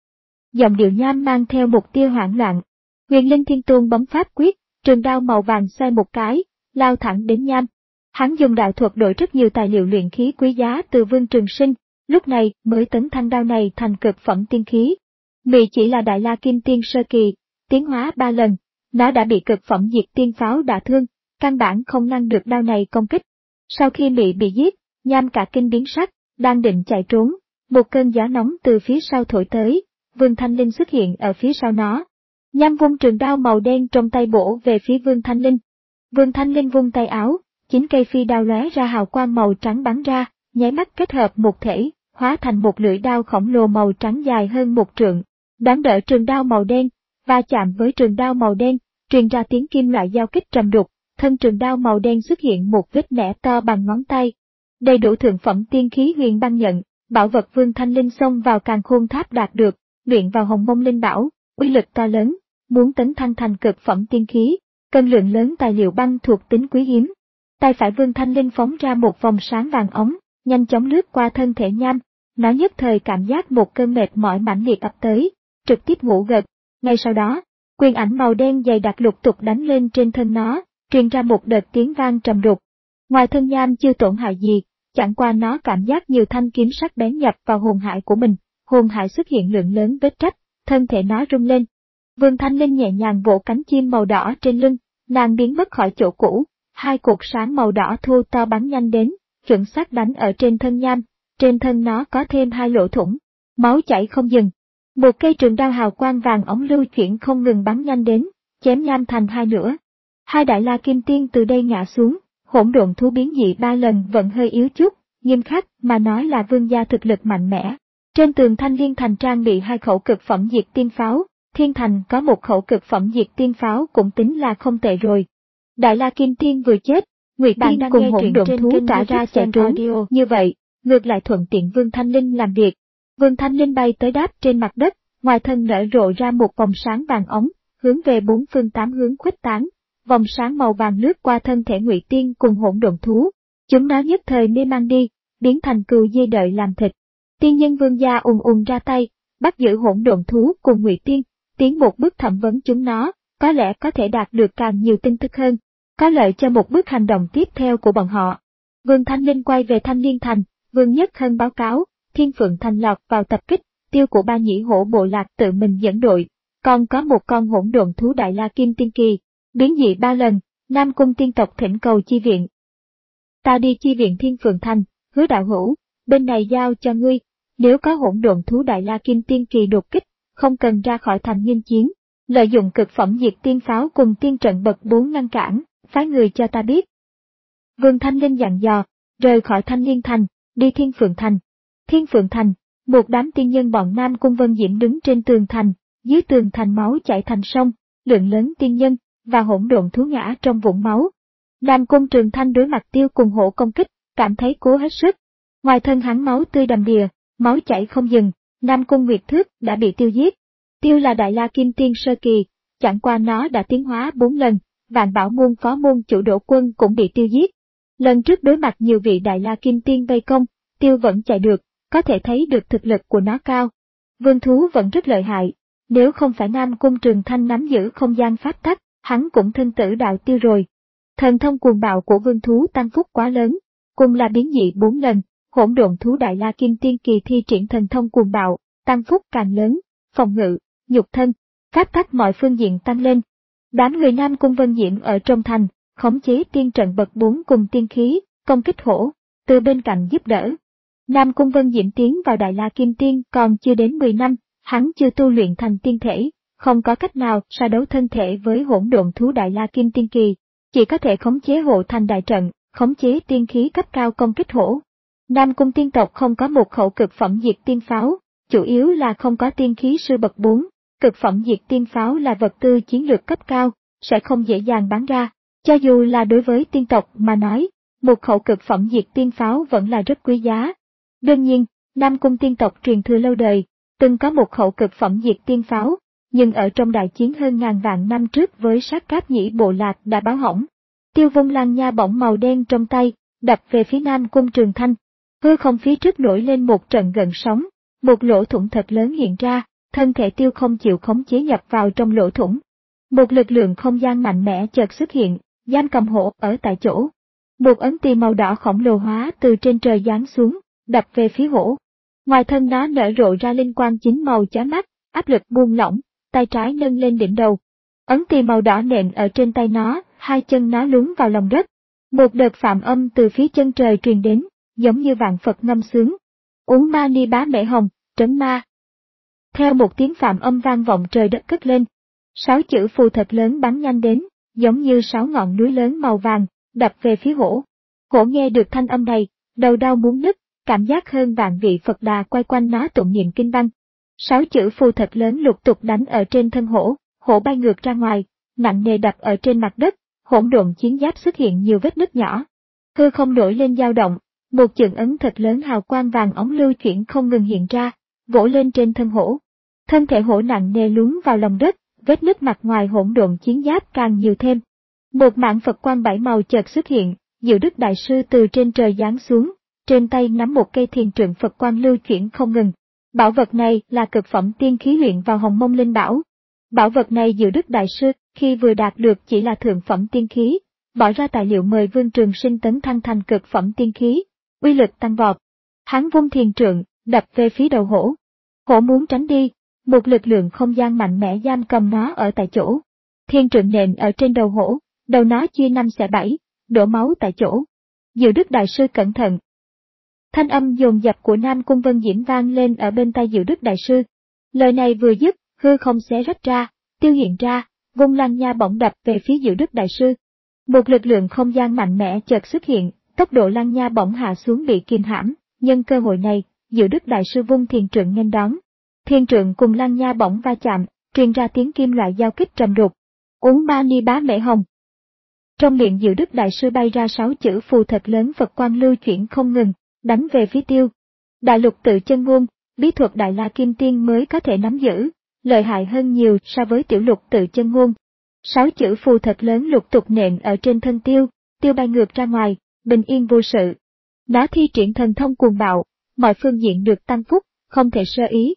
Giọng điệu Nham mang theo một tia hoảng loạn. Huyền Linh Thiên Tôn bấm pháp quyết, trường đao màu vàng xoay một cái, lao thẳng đến Nham. Hắn dùng đạo thuật đổi rất nhiều tài liệu luyện khí quý giá từ Vương Trường Sinh, lúc này mới tấn thăng đao này thành cực phẩm tiên khí. Mị chỉ là Đại La Kim Tiên sơ kỳ, tiến hóa ba lần, nó đã bị cực phẩm diệt tiên pháo đả thương, căn bản không ngăn được đao này công kích. Sau khi Mị bị giết, Nham cả kinh biến sắc, đang định chạy trốn, một cơn gió nóng từ phía sau thổi tới, Vương Thanh Linh xuất hiện ở phía sau nó. Nham vung trường đao màu đen trong tay bổ về phía Vương Thanh Linh. Vương Thanh Linh vung tay áo, chín cây phi đao lóe ra hào quang màu trắng bắn ra, nháy mắt kết hợp một thể, hóa thành một lưỡi đao khổng lồ màu trắng dài hơn một trượng, đón đỡ trường đao màu đen, va chạm với trường đao màu đen, truyền ra tiếng kim loại giao kích trầm đục, thân trường đao màu đen xuất hiện một vết nẻ to bằng ngón tay. Đầy đủ thượng phẩm tiên khí huyền băng nhận, bảo vật Vương Thanh Linh xông vào càn khôn tháp đạt được, luyện vào hồng mông linh bảo, uy lực to lớn, muốn tấn thăng thành cực phẩm tiên khí, cần lượng lớn tài liệu băng thuộc tính quý hiếm. Tay phải Vương Thanh Linh phóng ra một vòng sáng vàng ống, nhanh chóng lướt qua thân thể nham, nó nhất thời cảm giác một cơn mệt mỏi mãnh liệt ập tới, trực tiếp ngủ gật. Ngay sau đó, quyền ảnh màu đen dày đặc lục tục đánh lên trên thân nó, truyền ra một đợt tiếng vang trầm đục. Ngoài thân nham chưa tổn hại gì, chẳng qua nó cảm giác nhiều thanh kiếm sắc bén nhập vào hồn hải của mình, hồn hải xuất hiện lượng lớn vết rách, thân thể nó rung lên. Vương Thanh Linh nhẹ nhàng vỗ cánh chim màu đỏ trên lưng, nàng biến mất khỏi chỗ cũ, hai cột sáng màu đỏ thô to bắn nhanh đến, chuẩn xác đánh ở trên thân nham, trên thân nó có thêm hai lỗ thủng, máu chảy không dừng. Một cây trường đao hào quang vàng ống lưu chuyển không ngừng bắn nhanh đến, chém nham thành hai nửa. Hai đại la kim tiên từ đây ngã xuống, hỗn độn thú biến dị ba lần vẫn hơi yếu chút, nghiêm khắc mà nói là vương gia thực lực mạnh mẽ. Trên tường Thanh Liên Thành trang bị hai khẩu cực phẩm diệt tiên pháo, Thiên Thành có một khẩu cực phẩm diệt tiên pháo cũng tính là không tệ rồi. Đại la kim tiên vừa chết, Nguyệt Tiên cùng hỗn độn thú tỏa ra chạy trốn, như vậy, ngược lại thuận tiện Vương Thanh Linh làm việc. Vương Thanh Linh bay tới đáp trên mặt đất, ngoài thân nở rộ ra một vòng sáng vàng ống, hướng về bốn phương tám hướng khuếch tán. Vòng sáng màu vàng lướt qua thân thể Ngụy Tiên cùng hỗn độn thú, chúng nó nhất thời mê mang đi, biến thành cừu dê đợi làm thịt. Tiên nhân vương gia ùn ùn ra tay, bắt giữ hỗn độn thú cùng Ngụy Tiên, tiến một bước thẩm vấn chúng nó, có lẽ có thể đạt được càng nhiều tin tức hơn, có lợi cho một bước hành động tiếp theo của bọn họ. Vương Thanh Linh quay về Thanh Liên Thành, Vương Nhất Hân báo cáo, Thiên Phượng Thành lọt vào tập kích, Tiêu của ba nhĩ hổ bộ lạc tự mình dẫn đội, còn có một con hỗn độn thú đại la kim tiên kỳ. Biến dị ba lần, Nam Cung tiên tộc thỉnh cầu chi viện. Ta đi chi viện Thiên Phượng Thành, Hứa đạo hữu, bên này giao cho ngươi, nếu có hỗn độn thú đại la kim tiên kỳ đột kích, không cần ra khỏi thành nghênh chiến, lợi dụng cực phẩm diệt tiên pháo cùng tiên trận bậc bốn ngăn cản, phái người cho ta biết. Vương Thanh Linh dặn dò, rời khỏi Thanh Liên Thành, đi Thiên Phượng Thành. Thiên Phượng Thành, một đám tiên nhân bọn Nam Cung Vân Diễm đứng trên tường thành, dưới tường thành máu chảy thành sông, lượng lớn tiên nhân và hỗn độn thú ngã trong vũng máu. Nam Cung Trường Thanh đối mặt Tiêu cùng hổ công kích, cảm thấy cố hết sức. Ngoài thân hắn máu tươi đầm đìa, máu chảy không dừng, Nam Cung Nguyệt Thước đã bị Tiêu giết. Tiêu là đại la kim tiên sơ kỳ, chẳng qua nó đã tiến hóa bốn lần, Vạn Bảo môn phó môn chủ Đỗ Quân cũng bị Tiêu giết. Lần trước đối mặt nhiều vị đại la kim tiên vây công, Tiêu vẫn chạy được, có thể thấy được thực lực của nó cao. Vương thú vẫn rất lợi hại, nếu không phải Nam Cung Trường Thanh nắm giữ không gian pháp tắc, hắn cũng thân tử đạo tiêu rồi. Thần thông cuồng bạo của vương thú tăng phúc quá lớn, cùng là biến dị bốn lần, hỗn độn thú đại la kim tiên kỳ thi triển thần thông cuồng bạo, tăng phúc càng lớn, phòng ngự, nhục thân, pháp tắc mọi phương diện tăng lên. Đám người Nam Cung Vân Diễm ở trong thành, khống chế tiên trận bậc bốn cùng tiên khí, công kích hổ, từ bên cạnh giúp đỡ. Nam Cung Vân Diễm tiến vào đại la kim tiên còn chưa đến mười năm, hắn chưa tu luyện thành tiên thể, không có cách nào so đấu thân thể với hỗn độn thú đại la kim tiên kỳ, chỉ có thể khống chế hộ thành đại trận, khống chế tiên khí cấp cao công kích hổ. Nam Cung tiên tộc không có một khẩu cực phẩm diệt tiên pháo, chủ yếu là không có tiên khí sư bậc bốn, cực phẩm diệt tiên pháo là vật tư chiến lược cấp cao, sẽ không dễ dàng bán ra, cho dù là đối với tiên tộc mà nói, một khẩu cực phẩm diệt tiên pháo vẫn là rất quý giá. Đương nhiên, Nam Cung tiên tộc truyền thừa lâu đời, từng có một khẩu cực phẩm diệt tiên pháo, nhưng ở trong đại chiến hơn ngàn vạn năm trước với sát cáp nhĩ bộ lạc đã báo hỏng. Tiêu vung lăng nha bổng màu đen trong tay, đập về phía Nam Cung Trường Thanh. Hư không phía trước nổi lên một trận gợn sóng, một lỗ thủng thật lớn hiện ra, thân thể Tiêu không chịu khống chế nhập vào trong lỗ thủng. Một lực lượng không gian mạnh mẽ chợt xuất hiện, giam cầm hổ ở tại chỗ. Một ấn tỳ màu đỏ khổng lồ hóa từ trên trời giáng xuống, đập về phía hổ. Ngoài thân nó nở rộ ra linh quang chín màu chói mắt, áp lực buông lỏng, tay trái nâng lên đỉnh đầu. Ấn tỳ màu đỏ nện ở trên tay nó, hai chân nó lún vào lòng đất. Một đợt phạm âm từ phía chân trời truyền đến, giống như vạn Phật ngâm sướng. Uống ma ni bá mẹ hồng, trấn ma. Theo một tiếng phạm âm vang vọng trời đất cất lên, sáu chữ phù thật lớn bắn nhanh đến, giống như sáu ngọn núi lớn màu vàng, đập về phía hổ. Hổ nghe được thanh âm này, đầu đau muốn nứt, cảm giác hơn vạn vị Phật Đà quay quanh nó tụng niệm kinh văn. Sáu chữ phù thật lớn lục tục đánh ở trên thân hổ, hổ bay ngược ra ngoài, nặng nề đập ở trên mặt đất, hỗn độn chiến giáp xuất hiện nhiều vết nứt nhỏ. Hư không nổi lên dao động, một chưởng ấn thật lớn hào quang vàng óng lưu chuyển không ngừng hiện ra, vỗ lên trên thân hổ. Thân thể hổ nặng nề lún vào lòng đất, vết nứt mặt ngoài hỗn độn chiến giáp càng nhiều thêm. Một mảng Phật quang bảy màu chợt xuất hiện, Diệu Đức Đại Sư từ trên trời giáng xuống, trên tay nắm một cây thiền trượng Phật quang lưu chuyển không ngừng. Bảo vật này là cực phẩm tiên khí luyện vào Hồng Mông Linh Bảo. Bảo vật này Diệu Đức Đại Sư khi vừa đạt được chỉ là thượng phẩm tiên khí, bỏ ra tài liệu mời Vương Trường Sinh tấn thăng thành cực phẩm tiên khí, uy lực tăng vọt. Hắn vung thiền trượng, đập về phía đầu hổ. Hổ muốn tránh đi, một lực lượng không gian mạnh mẽ giam cầm nó ở tại chỗ. Thiền trượng nện ở trên đầu hổ, đầu nó chia năm xẻ bảy, đổ máu tại chỗ. Diệu Đức Đại Sư cẩn thận. Thanh âm dồn dập của Nam Cung Vân Diễm vang lên ở bên tai Diệu Đức Đại Sư. Lời này vừa dứt, hư không xé rách ra, tiêu hiện ra, vung lăng nha bổng đập về phía Diệu Đức Đại Sư. Một lực lượng không gian mạnh mẽ chợt xuất hiện, tốc độ lăng nha bổng hạ xuống bị kìm hãm, nhân cơ hội này, Diệu Đức Đại Sư vung thiền trượng nghênh đón. Thiền trượng cùng lăng nha bổng va chạm, truyền ra tiếng kim loại giao kích trầm đục. Uống ba ni bá mễ hồng. Trong miệng Diệu Đức Đại Sư bay ra sáu chữ phù thật lớn Phật quang lưu chuyển không ngừng, đánh về phía tiêu. Đại lục tự chân ngôn, bí thuật Đại La Kim Tiên mới có thể nắm giữ, lợi hại hơn nhiều so với tiểu lục tự chân ngôn. Sáu chữ phù thật lớn lục tục nện ở trên thân tiêu, tiêu bay ngược ra ngoài, bình yên vô sự. Nó thi triển thần thông cuồng bạo, mọi phương diện được tăng phúc, không thể sơ ý.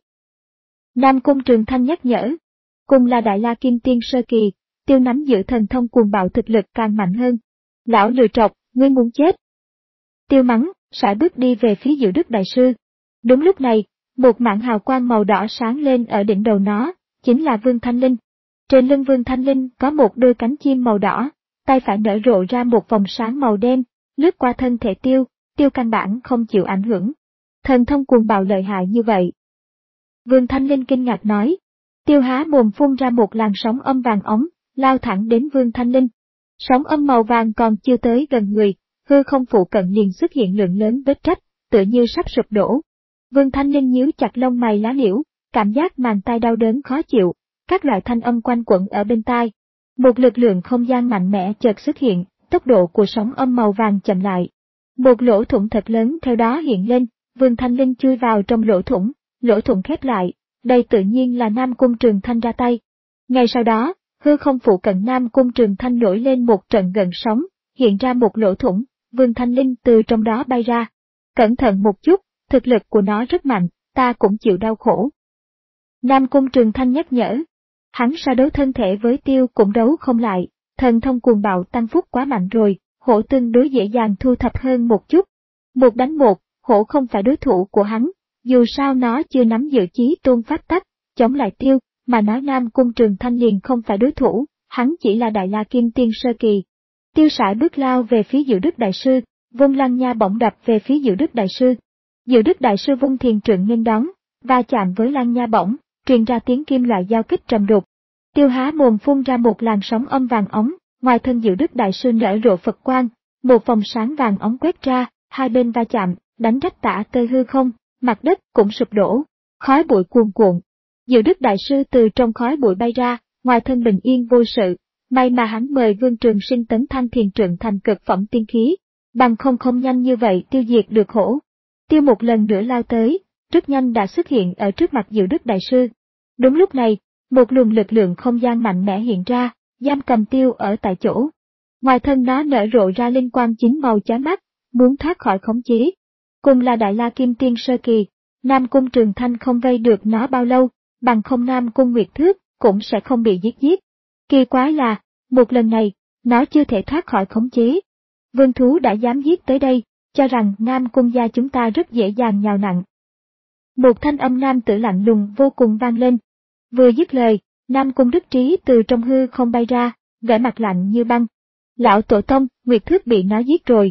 Nam Cung Trường Thanh nhắc nhở, cùng là Đại La Kim Tiên sơ kỳ, tiêu nắm giữ thần thông cuồng bạo thực lực càng mạnh hơn. Lão lừa trọc, ngươi muốn chết. Tiêu mắng, sải bước đi về phía Diệu Đức Đại Sư. Đúng lúc này, một mảng hào quang màu đỏ sáng lên ở đỉnh đầu nó, chính là Vương Thanh Linh. Trên lưng Vương Thanh Linh có một đôi cánh chim màu đỏ, tay phải nở rộ ra một vòng sáng màu đen, lướt qua thân thể tiêu, tiêu căn bản không chịu ảnh hưởng. Thần thông cuồng bạo lợi hại như vậy. Vương Thanh Linh kinh ngạc nói. Tiêu há mồm phun ra một làn sóng âm vàng óng, lao thẳng đến Vương Thanh Linh. Sóng âm màu vàng còn chưa tới gần người, hư không phụ cận liền xuất hiện lượng lớn vết rách, tựa như sắp sụp đổ. Vương Thanh Linh nhíu chặt lông mày lá liễu, cảm giác màng tai đau đớn khó chịu, các loại thanh âm quanh quẩn ở bên tai. Một lực lượng không gian mạnh mẽ chợt xuất hiện, tốc độ của sóng âm màu vàng chậm lại. Một lỗ thủng thật lớn theo đó hiện lên, Vương Thanh Linh chui vào trong lỗ thủng, lỗ thủng khép lại, đây tự nhiên là Nam Cung Trường Thanh ra tay. Ngay sau đó, hư không phụ cận Nam Cung Trường Thanh nổi lên một trận gợn sóng, hiện ra một lỗ thủng, Vương Thanh Linh từ trong đó bay ra. Cẩn thận một chút, thực lực của nó rất mạnh, ta cũng chịu đau khổ. Nam Cung Trường Thanh nhắc nhở. Hắn so đấu thân thể với tiêu cũng đấu không lại, thần thông cuồng bạo tăng phúc quá mạnh rồi, hổ tương đối dễ dàng thu thập hơn một chút. Một đánh một, hổ không phải đối thủ của hắn, dù sao nó chưa nắm giữ chí tôn pháp tắc, chống lại tiêu, mà nói Nam Cung Trường Thanh liền không phải đối thủ, hắn chỉ là Đại La Kim Tiên sơ kỳ. Tiêu sải bước lao về phía Diệu Đức Đại Sư, vung lăng nha bổng đập về phía Diệu Đức Đại Sư. Diệu Đức Đại Sư vung thiền trượng nghênh đón, va chạm với lăng nha bổng, truyền ra tiếng kim loại giao kích trầm đục. Tiêu há mồm phun ra một làn sóng âm vàng óng, ngoài thân Diệu Đức Đại Sư nở rộ Phật quang, một vòng sáng vàng óng quét ra, hai bên va chạm, đánh rách tả tơi hư không, mặt đất cũng sụp đổ, khói bụi cuồn cuộn. Diệu Đức Đại Sư từ trong khói bụi bay ra, ngoài thân bình yên vô sự, may mà hắn mời Vương Trường Sinh tấn thăng thiền trượng thành cực phẩm tiên khí, bằng không không nhanh như vậy tiêu diệt được hổ. Tiêu một lần nữa lao tới, rất nhanh đã xuất hiện ở trước mặt Diệu Đức Đại Sư. Đúng lúc này, một luồng lực lượng không gian mạnh mẽ hiện ra, giam cầm tiêu ở tại chỗ. Ngoài thân nó nở rộ ra linh quang chín màu chói mắt, muốn thoát khỏi khống chế. Cùng là Đại La Kim Tiên sơ kỳ, Nam Cung Trường Thanh không vây được nó bao lâu, bằng không Nam Cung Nguyệt Thước cũng sẽ không bị giết giết. Kỳ quái là, một lần này, nó chưa thể thoát khỏi khống chế. Vương thú đã dám giết tới đây, cho rằng Nam Cung gia chúng ta rất dễ dàng nhào nặng. Một thanh âm nam tử lạnh lùng vô cùng vang lên. Vừa dứt lời, Nam Cung Đức Trí từ trong hư không bay ra, vẻ mặt lạnh như băng. Lão tổ tông, Nguyệt Thước bị nó giết rồi.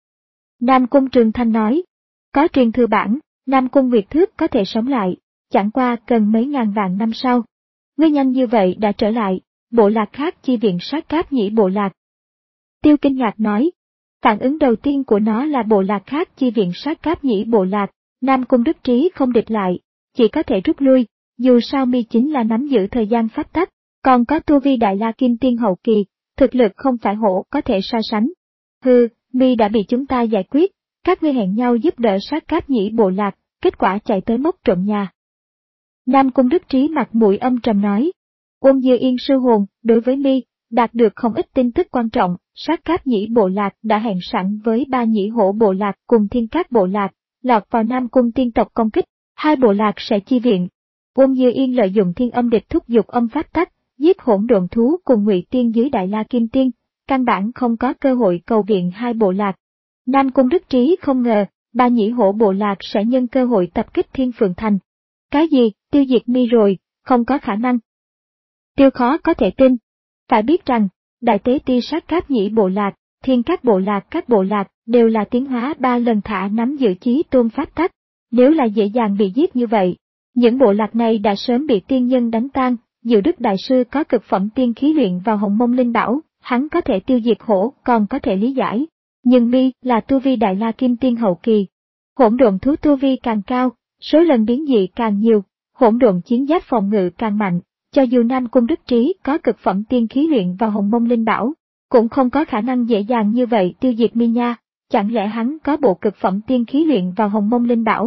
Nam Cung Trường Thanh nói, có truyền thừa bản, Nam Cung Nguyệt Thước có thể sống lại, chẳng qua cần mấy ngàn vạn năm sau. Ngươi nhanh như vậy đã trở lại, bộ lạc khác chi viện sát cáp nhĩ bộ lạc. Tiêu kinh ngạc nói, Phản ứng đầu tiên của nó là bộ lạc khác chi viện sát Cáp Nhĩ bộ lạc, Nam Cung Đức Trí không địch lại, chỉ có thể rút lui, dù sao mi chính là nắm giữ thời gian pháp tắc, còn có tu vi Đại La Kim Tiên hậu kỳ, thực lực không phải hổ có thể so sánh. Hừ, mi đã bị chúng ta giải quyết, các ngươi hẹn nhau giúp đỡ sát Cáp Nhĩ bộ lạc, kết quả chạy tới mốc trộm nhà. Nam Cung Đức Trí mặt mũi âm trầm nói, Uông Dư Yên sư hồn, đối với mi, đạt được không ít tin tức quan trọng, sát Cáp Nhĩ bộ lạc đã hẹn sẵn với ba nhĩ hổ bộ lạc cùng thiên cát bộ lạc, lọt vào Nam Cung tiên tộc công kích, hai bộ lạc sẽ chi viện. Uông Dư Yên lợi dụng thiên âm địch thúc giục âm pháp tắc, giết hỗn độn thú cùng Ngụy Tiên dưới Đại La Kim Tiên, căn bản không có cơ hội cầu viện hai bộ lạc. Nam Cung Đức Trí không ngờ, ba nhĩ hổ bộ lạc sẽ nhân cơ hội tập kích Thiên Phượng Thành. Cái gì, tiêu diệt mi rồi, không có khả năng. Tiêu khó có thể tin. Phải biết rằng, đại tế ti sát Cáp Nhĩ bộ lạc, thiên các bộ lạc các bộ lạc đều là tiến hóa ba lần thả nắm giữ chí tôn pháp tắc. Nếu là dễ dàng bị giết như vậy, những bộ lạc này đã sớm bị tiên nhân đánh tan. Diệu Đức Đại Sư có cực phẩm tiên khí luyện vào Hồng Mông Linh Bảo, hắn có thể tiêu diệt hổ còn có thể lý giải. Nhưng mi là tu vi Đại La Kim Tiên hậu kỳ. Hỗn độn thú tu vi càng cao, số lần biến dị càng nhiều, hỗn độn chiến giáp phòng ngự càng mạnh. Cho dù Nam Cung Đức Trí có cực phẩm tiên khí luyện vào Hồng Mông Linh Bảo, cũng không có khả năng dễ dàng như vậy tiêu diệt mi nha, chẳng lẽ hắn có bộ cực phẩm tiên khí luyện vào Hồng Mông Linh Bảo?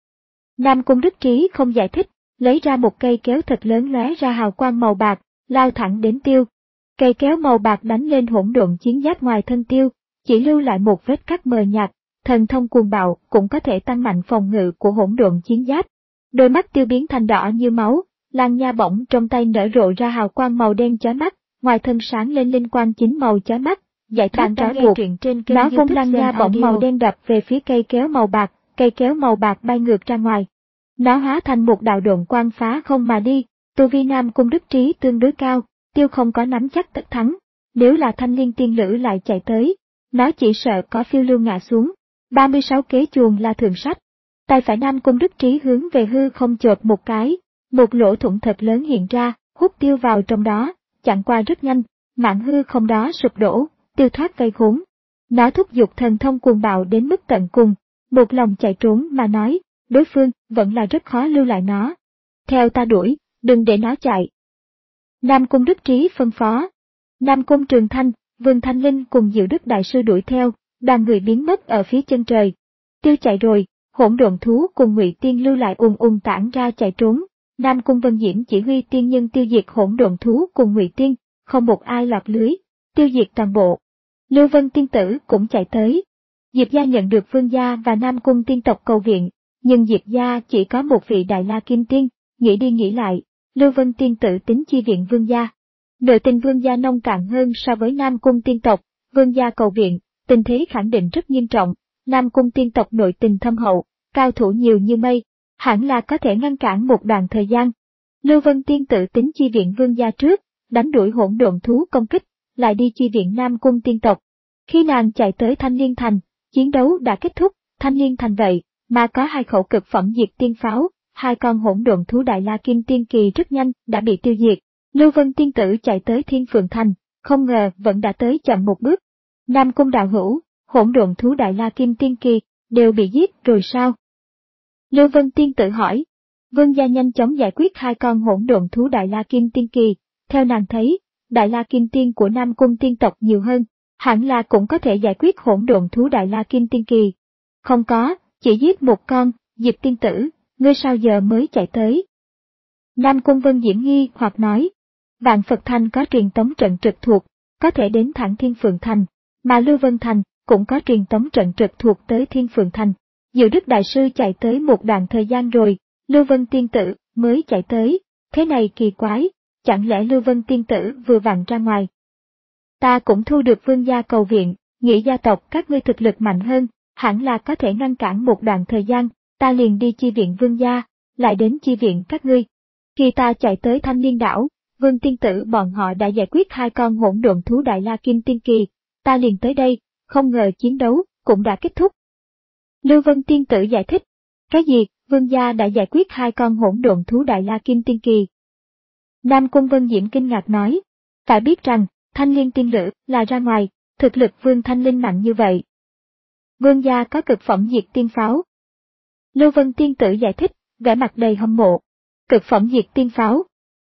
Nam Cung Đức Trí không giải thích, lấy ra một cây kéo thật lớn lóe ra hào quang màu bạc, lao thẳng đến Tiêu. Cây kéo màu bạc đánh lên hỗn độn chiến giáp ngoài thân Tiêu, chỉ lưu lại một vết cắt mờ nhạt, thần thông cuồng bạo cũng có thể tăng mạnh phòng ngự của hỗn độn chiến giáp. Đôi mắt Tiêu biến thành đỏ như máu, Lan nha bổng trong tay nở rộ ra hào quang màu đen chói mắt, ngoài thân sáng lên linh quang chính màu chói mắt, giải thoát trói buộc. Nó vung lan nha bổng màu đen đập về phía cây kéo màu bạc, cây kéo màu bạc bay ngược ra ngoài. Nó hóa thành một đạo độn quang phá không mà đi, tu vi Nam Cung Đức Trí tương đối cao, Tiêu không có nắm chắc tất thắng. Nếu là Thanh Liên tiên lữ lại chạy tới, nó chỉ sợ có phiêu lưu ngã xuống. ba mươi sáu kế chuồng là thường sách. Tay phải Nam Cung Đức Trí hướng về hư không chộp một cái, một lỗ thủng thật lớn hiện ra, hút Tiêu vào trong đó, chẳng qua rất nhanh, mảng hư không đó sụp đổ, Tiêu thoát vây khốn. Nó thúc giục thần thông cuồng bạo đến mức tận cùng, một lòng chạy trốn mà nói, đối phương vẫn là rất khó lưu lại nó. Theo ta đuổi, đừng để nó chạy. Nam Cung Đức Trí phân phó. Nam Cung Trường Thanh, Vương Thanh Linh cùng Diệu Đức Đại Sư đuổi theo, đoàn người biến mất ở phía chân trời. Tiêu chạy rồi, hỗn độn thú cùng Ngụy Tiên lưu lại ùn ùn tản ra chạy trốn. Nam Cung Vân Diễm chỉ huy tiên nhân tiêu diệt hỗn độn thú cùng Ngụy Tiên, không một ai lọt lưới, tiêu diệt toàn bộ. Lưu Vân Tiên Tử cũng chạy tới. Diệp Gia nhận được Vương Gia và Nam Cung tiên tộc cầu viện, nhưng Diệp Gia chỉ có một vị Đại La Kim Tiên, nghĩ đi nghĩ lại, Lưu Vân Tiên Tử tính chi viện Vương Gia. Nội tình Vương Gia nông cạn hơn so với Nam Cung tiên tộc, Vương Gia cầu viện, tình thế khẳng định rất nghiêm trọng, Nam Cung tiên tộc nội tình thâm hậu, cao thủ nhiều như mây, hẳn là có thể ngăn cản một đoạn thời gian. Lưu Vân Tiên Tử tính chi viện Vương Gia trước, đánh đuổi hỗn độn thú công kích, lại đi chi viện Nam Cung tiên tộc. Khi nàng chạy tới Thanh Liên Thành, chiến đấu đã kết thúc, Thanh Liên Thành vậy, mà có hai khẩu cực phẩm diệt tiên pháo, hai con hỗn độn thú Đại La Kim Tiên kỳ rất nhanh đã bị tiêu diệt. Lưu Vân Tiên Tử chạy tới Thiên Phượng Thành, không ngờ vẫn đã tới chậm một bước. Nam Cung đạo hữu, hỗn độn thú Đại La Kim Tiên kỳ, đều bị giết rồi sao? Lưu Vân Tiên Tử hỏi. Vương Gia nhanh chóng giải quyết hai con hỗn độn thú Đại La Kim Tiên kỳ, theo nàng thấy, Đại La Kim Tiên của Nam Cung tiên tộc nhiều hơn, hẳn là cũng có thể giải quyết hỗn độn thú Đại La Kim Tiên kỳ. Không có, chỉ giết một con, Diệp Tiên Tử, ngươi sao giờ mới chạy tới? Nam Cung Vân Diễm nghi hoặc nói, Vạn Phật Thành có truyền tống trận trực thuộc, có thể đến thẳng Thiên Phượng Thành, mà Lưu Vân Thành cũng có truyền tống trận trực thuộc tới Thiên Phượng Thành. Diệu Đức Đại Sư chạy tới một đoạn thời gian rồi, Lưu Vân Tiên Tử mới chạy tới, thế này kỳ quái, chẳng lẽ Lưu Vân Tiên Tử vừa vặn ra ngoài? Ta cũng thu được Vương Gia cầu viện, nghĩ gia tộc các ngươi thực lực mạnh hơn, hẳn là có thể ngăn cản một đoạn thời gian, ta liền đi chi viện Vương Gia, lại đến chi viện các ngươi. Khi ta chạy tới Thanh Liên đảo, Vương Tiên Tử bọn họ đã giải quyết hai con hỗn độn thú Đại La Kim Tiên kỳ, ta liền tới đây, không ngờ chiến đấu cũng đã kết thúc. Lưu Vân Tiên Tử giải thích, cái gì, Vương Gia đã giải quyết hai con hỗn độn thú Đại La Kim Tiên kỳ? Nam Cung Vân Diễm kinh ngạc nói, phải biết rằng, Thanh Liên tiên lữ là ra ngoài, thực thực lực Vương Thanh Linh mạnh như vậy? Vương gia có cực phẩm diệt tiên pháo. Lưu Vân tiên tử giải thích, vẻ mặt đầy hâm mộ. Cực phẩm diệt tiên pháo.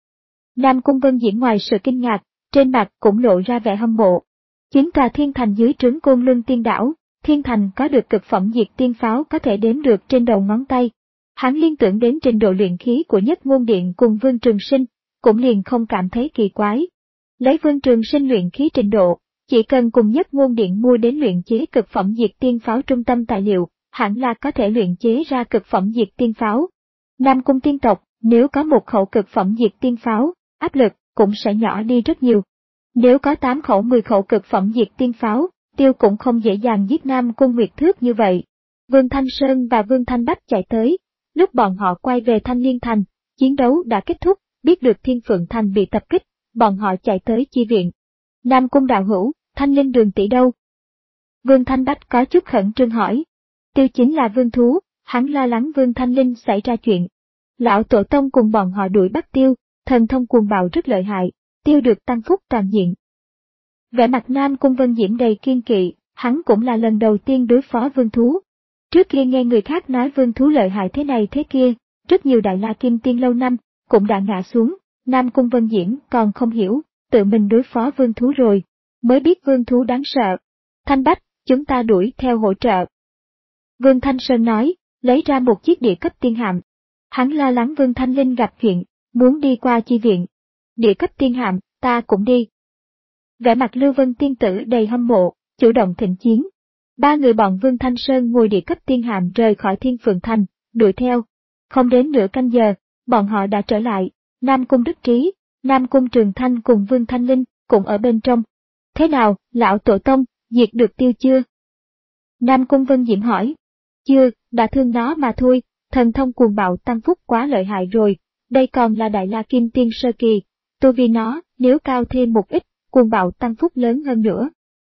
Nam Cung Vân Diễm ngoài sự kinh ngạc, trên mặt cũng lộ ra vẻ hâm mộ. Chiến tòa thiên thành dưới trướng Côn Luân Tiên Đảo, thiên thành có được cực phẩm diệt tiên pháo có thể đếm được trên đầu ngón tay. Hắn liên tưởng đến trình độ luyện khí của Nhất Ngôn Điện cùng Vương Trường Sinh, cũng liền không cảm thấy kỳ quái. Lấy Vương Trường Sinh luyện khí trình độ, chỉ cần cùng Nhất Ngôn Điện mua đến luyện chế cực phẩm diệt tiên pháo trung tâm tài liệu, hẳn là có thể luyện chế ra cực phẩm diệt tiên pháo. Nam Cung tiên tộc, nếu có một khẩu cực phẩm diệt tiên pháo, áp lực cũng sẽ nhỏ đi rất nhiều. Nếu có tám khẩu mười khẩu cực phẩm diệt tiên pháo, Tiêu cũng không dễ dàng giết Nam Cung Nguyệt Thước như vậy. Vương Thanh Sơn và Vương Thanh Bách chạy tới. Lúc bọn họ quay về Thanh Liên Thành, chiến đấu đã kết thúc, biết được Thiên Phượng Thành bị tập kích, bọn họ chạy tới chi viện. Nam Cung đạo hữu, Thanh Linh Đường tỷ đâu? Vương Thanh Bách có chút khẩn trương hỏi. Tiêu chính là Vương Thú, hắn lo lắng Vương Thanh Linh xảy ra chuyện. Lão Tổ Tông cùng bọn họ đuổi bắt Tiêu, thần thông cuồng bạo rất lợi hại, Tiêu được tăng phúc toàn diện. Vẻ mặt Nam Cung Vân Diễm đầy kiên kỵ, hắn cũng là lần đầu tiên đối phó Vương Thú. Trước kia nghe người khác nói Vương Thú lợi hại thế này thế kia, rất nhiều đại la kim tiên lâu năm, cũng đã ngã xuống, Nam Cung Vân Diễm còn không hiểu, tự mình đối phó Vương Thú rồi, mới biết Vương Thú đáng sợ. Thanh Bách, chúng ta đuổi theo hỗ trợ. Vương Thanh Sơn nói, lấy ra một chiếc địa cấp tiên hạm. Hắn lo lắng Vương Thanh Linh gặp chuyện, muốn đi qua chi viện. Địa cấp tiên hạm, ta cũng đi. Vẻ mặt Lưu Vân tiên tử đầy hâm mộ, chủ động thịnh chiến. Ba người bọn Vương Thanh Sơn ngồi địa cấp tiên hạm rời khỏi Thiên Phượng Thành, đuổi theo. Không đến nửa canh giờ, bọn họ đã trở lại, Nam Cung Đức Trí, Nam Cung Trường Thanh cùng Vương Thanh Linh cũng ở bên trong. Thế nào, lão Tổ Tông, diệt được Tiêu chưa? Nam Cung Vân Diễm hỏi. Chưa, đã thương nó mà thôi, thần thông cuồng bạo tăng phúc quá lợi hại rồi, đây còn là đại la kim tiên sơ kỳ, tu vi nó, nếu cao thêm một ít, cuồng bạo tăng phúc lớn hơn nữa.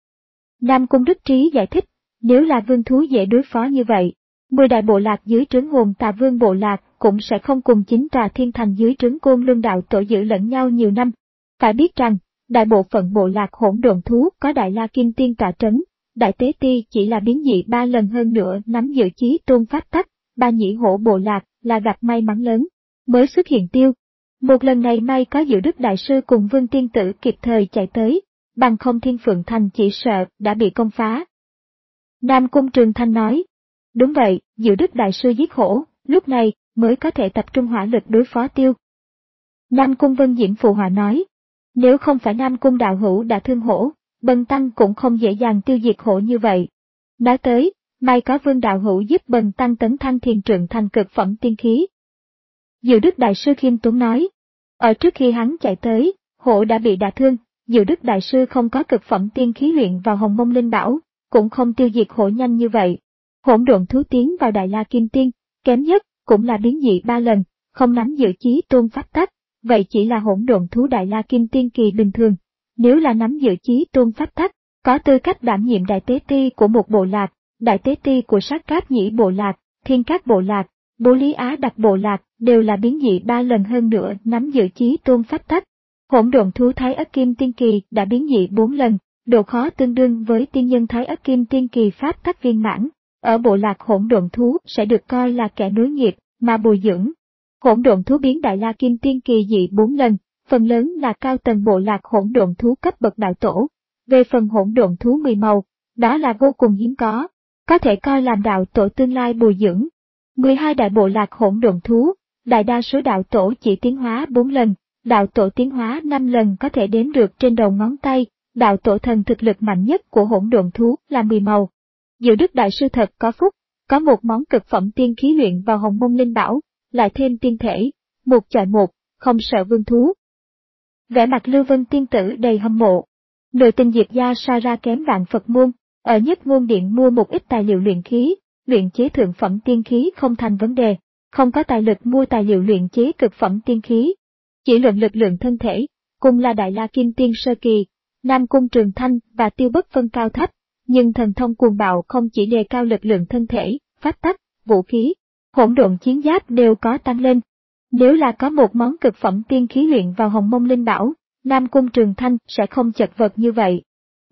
Nam Cung Đức Trí giải thích, nếu là vương thú dễ đối phó như vậy, mười đại bộ lạc dưới trướng hồn tà vương bộ lạc cũng sẽ không cùng chính tòa thiên thành dưới trướng Côn Luân đạo tổ giữ lẫn nhau nhiều năm. Phải biết rằng, đại bộ phận bộ lạc hỗn độn thú có đại la kim tiên tọa trấn, đại tế ti chỉ là biến dị ba lần hơn nữa nắm giữ chí tôn pháp tắc, ba nhĩ hổ bộ lạc là gặp may mắn lớn, mới xuất hiện Tiêu. Một lần này may có Diệu Đức Đại Sư cùng Vương Tiên Tử kịp thời chạy tới, bằng không Thiên Phượng Thành chỉ sợ đã bị công phá. Nam Cung Trường Thanh nói, đúng vậy, Diệu Đức Đại Sư giết hổ, lúc này mới có thể tập trung hỏa lực đối phó Tiêu. Nam Cung Vân Diễm phụ họa nói, nếu không phải Nam Cung đạo hữu đã thương hổ, Bần Tăng cũng không dễ dàng tiêu diệt hổ như vậy. Nói tới, may có Vương đạo hữu giúp Bần Tăng tấn thăng thiền trượng thành cực phẩm tiên khí. Diệu Đức Đại Sư khiêm tốn nói, ở trước khi hắn chạy tới, hổ đã bị đả thương, Diệu Đức Đại Sư không có cực phẩm tiên khí luyện vào Hồng Mông Linh Bảo, cũng không tiêu diệt hổ nhanh như vậy. Hỗn độn thú tiến vào Đại La Kim Tiên, kém nhất cũng là biến dị ba lần, không nắm giữ chí tôn pháp tắc, vậy chỉ là hỗn độn thú Đại La Kim Tiên kỳ bình thường. Nếu là nắm giữ chí tôn pháp tắc, có tư cách đảm nhiệm đại tế ti của một bộ lạc, đại tế ti của Sát Cáp Nhĩ bộ lạc, Thiên Cát bộ lạc, Bố Lý Á Đặc bộ lạc đều là biến dị ba lần hơn nữa nắm giữ chí tôn pháp tắc. Hỗn độn thú Thái Ất Kim Tiên kỳ đã biến dị bốn lần, độ khó tương đương với tiên nhân Thái Ất Kim Tiên kỳ pháp tắc viên mãn. Ở bộ lạc hỗn độn thú sẽ được coi là kẻ nối nghiệp mà bồi dưỡng. Hỗn độn thú biến Đại La Kim Tiên kỳ dị bốn lần, phần lớn là cao tầng bộ lạc hỗn độn thú cấp bậc đạo tổ. Về phần hỗn độn thú mười màu, đó là vô cùng hiếm có, có thể coi làm đạo tổ tương lai bồi dưỡng. mười hai đại bộ lạc hỗn độn thú, đại đa số đạo tổ chỉ tiến hóa bốn lần, đạo tổ tiến hóa năm lần có thể đếm được trên đầu ngón tay, đạo tổ thần thực lực mạnh nhất của hỗn độn thú là mười màu. Diệu Đức Đại Sư thật có phúc, có một món cực phẩm tiên khí luyện vào Hồng Mông Linh Bảo, lại thêm tiên thể, một chọi một, không sợ vương thú. Vẻ mặt Lưu Vân tiên tử đầy hâm mộ. Nội tình Diệp gia so ra kém Vạn Phật môn, ở Nhất Ngôn Điện mua một ít tài liệu luyện khí, luyện chế thượng phẩm tiên khí không thành vấn đề, không có tài lực mua tài liệu luyện chế cực phẩm tiên khí. Chỉ luận lực lượng thân thể, cùng là Đại La Kim Tiên sơ kỳ, Nam Cung Trường Thanh và Tiêu bất phân cao thấp, nhưng thần thông cuồng bạo không chỉ đề cao lực lượng thân thể, pháp tắc, vũ khí, hỗn độn chiến giáp đều có tăng lên. Nếu là có một món cực phẩm tiên khí luyện vào Hồng Mông Linh Bảo, Nam Cung Trường Thanh sẽ không chật vật như vậy.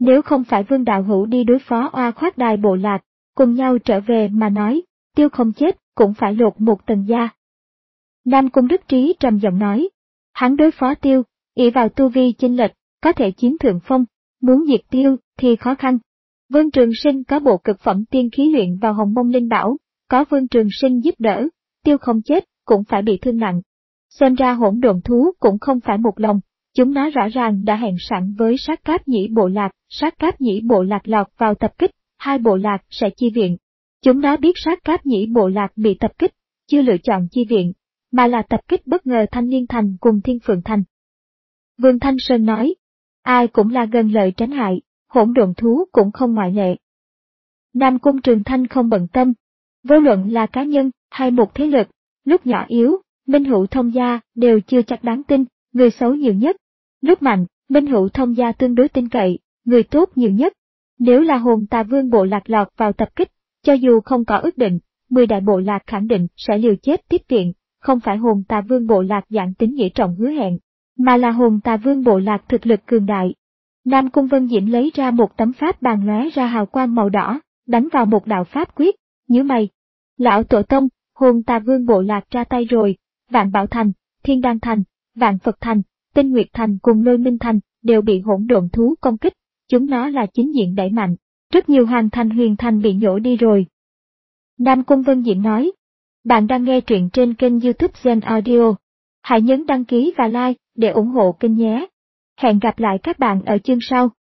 Nếu không phải Vương Đạo Hữu đi đối phó oa khoát đài bộ lạc, cùng nhau trở về mà nói, Tiêu không chết cũng phải lột một tầng da. Nam Cung Đức Trí trầm giọng nói, hắn đối phó Tiêu, ỷ vào tu vi chênh lệch, có thể chiếm thượng phong, muốn diệt Tiêu thì khó khăn. Vương Trường Sinh có bộ cực phẩm tiên khí luyện vào Hồng Mông Linh Bảo, có Vương Trường Sinh giúp đỡ, Tiêu không chết cũng phải bị thương nặng. Xem ra hỗn độn thú cũng không phải một lòng, chúng nó rõ ràng đã hẹn sẵn với sát cáp nhĩ bộ lạc, sát cáp nhĩ bộ lạc lọt vào tập kích, hai bộ lạc sẽ chi viện. Chúng nó biết sát cáp nhĩ bộ lạc bị tập kích, chưa lựa chọn chi viện, mà là tập kích bất ngờ Thanh Liên Thành cùng Thiên Phượng Thành. Vương Thanh Sơn nói, ai cũng là gần lợi tránh hại, hỗn độn thú cũng không ngoại lệ. Nam Cung Trường Thanh không bận tâm, vô luận là cá nhân hay một thế lực, lúc nhỏ yếu, Minh Hữu Thông Gia đều chưa chắc đáng tin, người xấu nhiều nhất. Lúc mạnh, Minh Hữu Thông Gia tương đối tin cậy, người tốt nhiều nhất. Nếu là Hồn Tà Vương bộ lạc lọt vào tập kích, cho dù không có ước định, mười đại bộ lạc khẳng định sẽ liều chết tiếp viện, không phải Hồn Tà Vương bộ lạc dạng tính nghĩa trọng hứa hẹn, mà là Hồn Tà Vương bộ lạc thực lực cường đại. Nam Cung Vân Diễm lấy ra một tấm pháp bàn lóe ra hào quang màu đỏ, đánh vào một đạo pháp quyết, nhíu mày. Lão Tổ Tông, Hồn Tà Vương bộ lạc ra tay rồi, Vạn Bảo Thành, Thiên Đan Thành, Vạn Phật Thành, Tinh Nguyệt Thành cùng Lôi Minh Thành đều bị hỗn độn thú công kích, chúng nó là chính diện đẩy mạnh, rất nhiều hoàng thành huyền thành bị nhổ đi rồi. Nam Cung Vân Diễm nói, bạn đang nghe truyện trên kênh YouTube Gen Audio. Hãy nhấn đăng ký và like để ủng hộ kênh nhé. Hẹn gặp lại các bạn ở chương sau.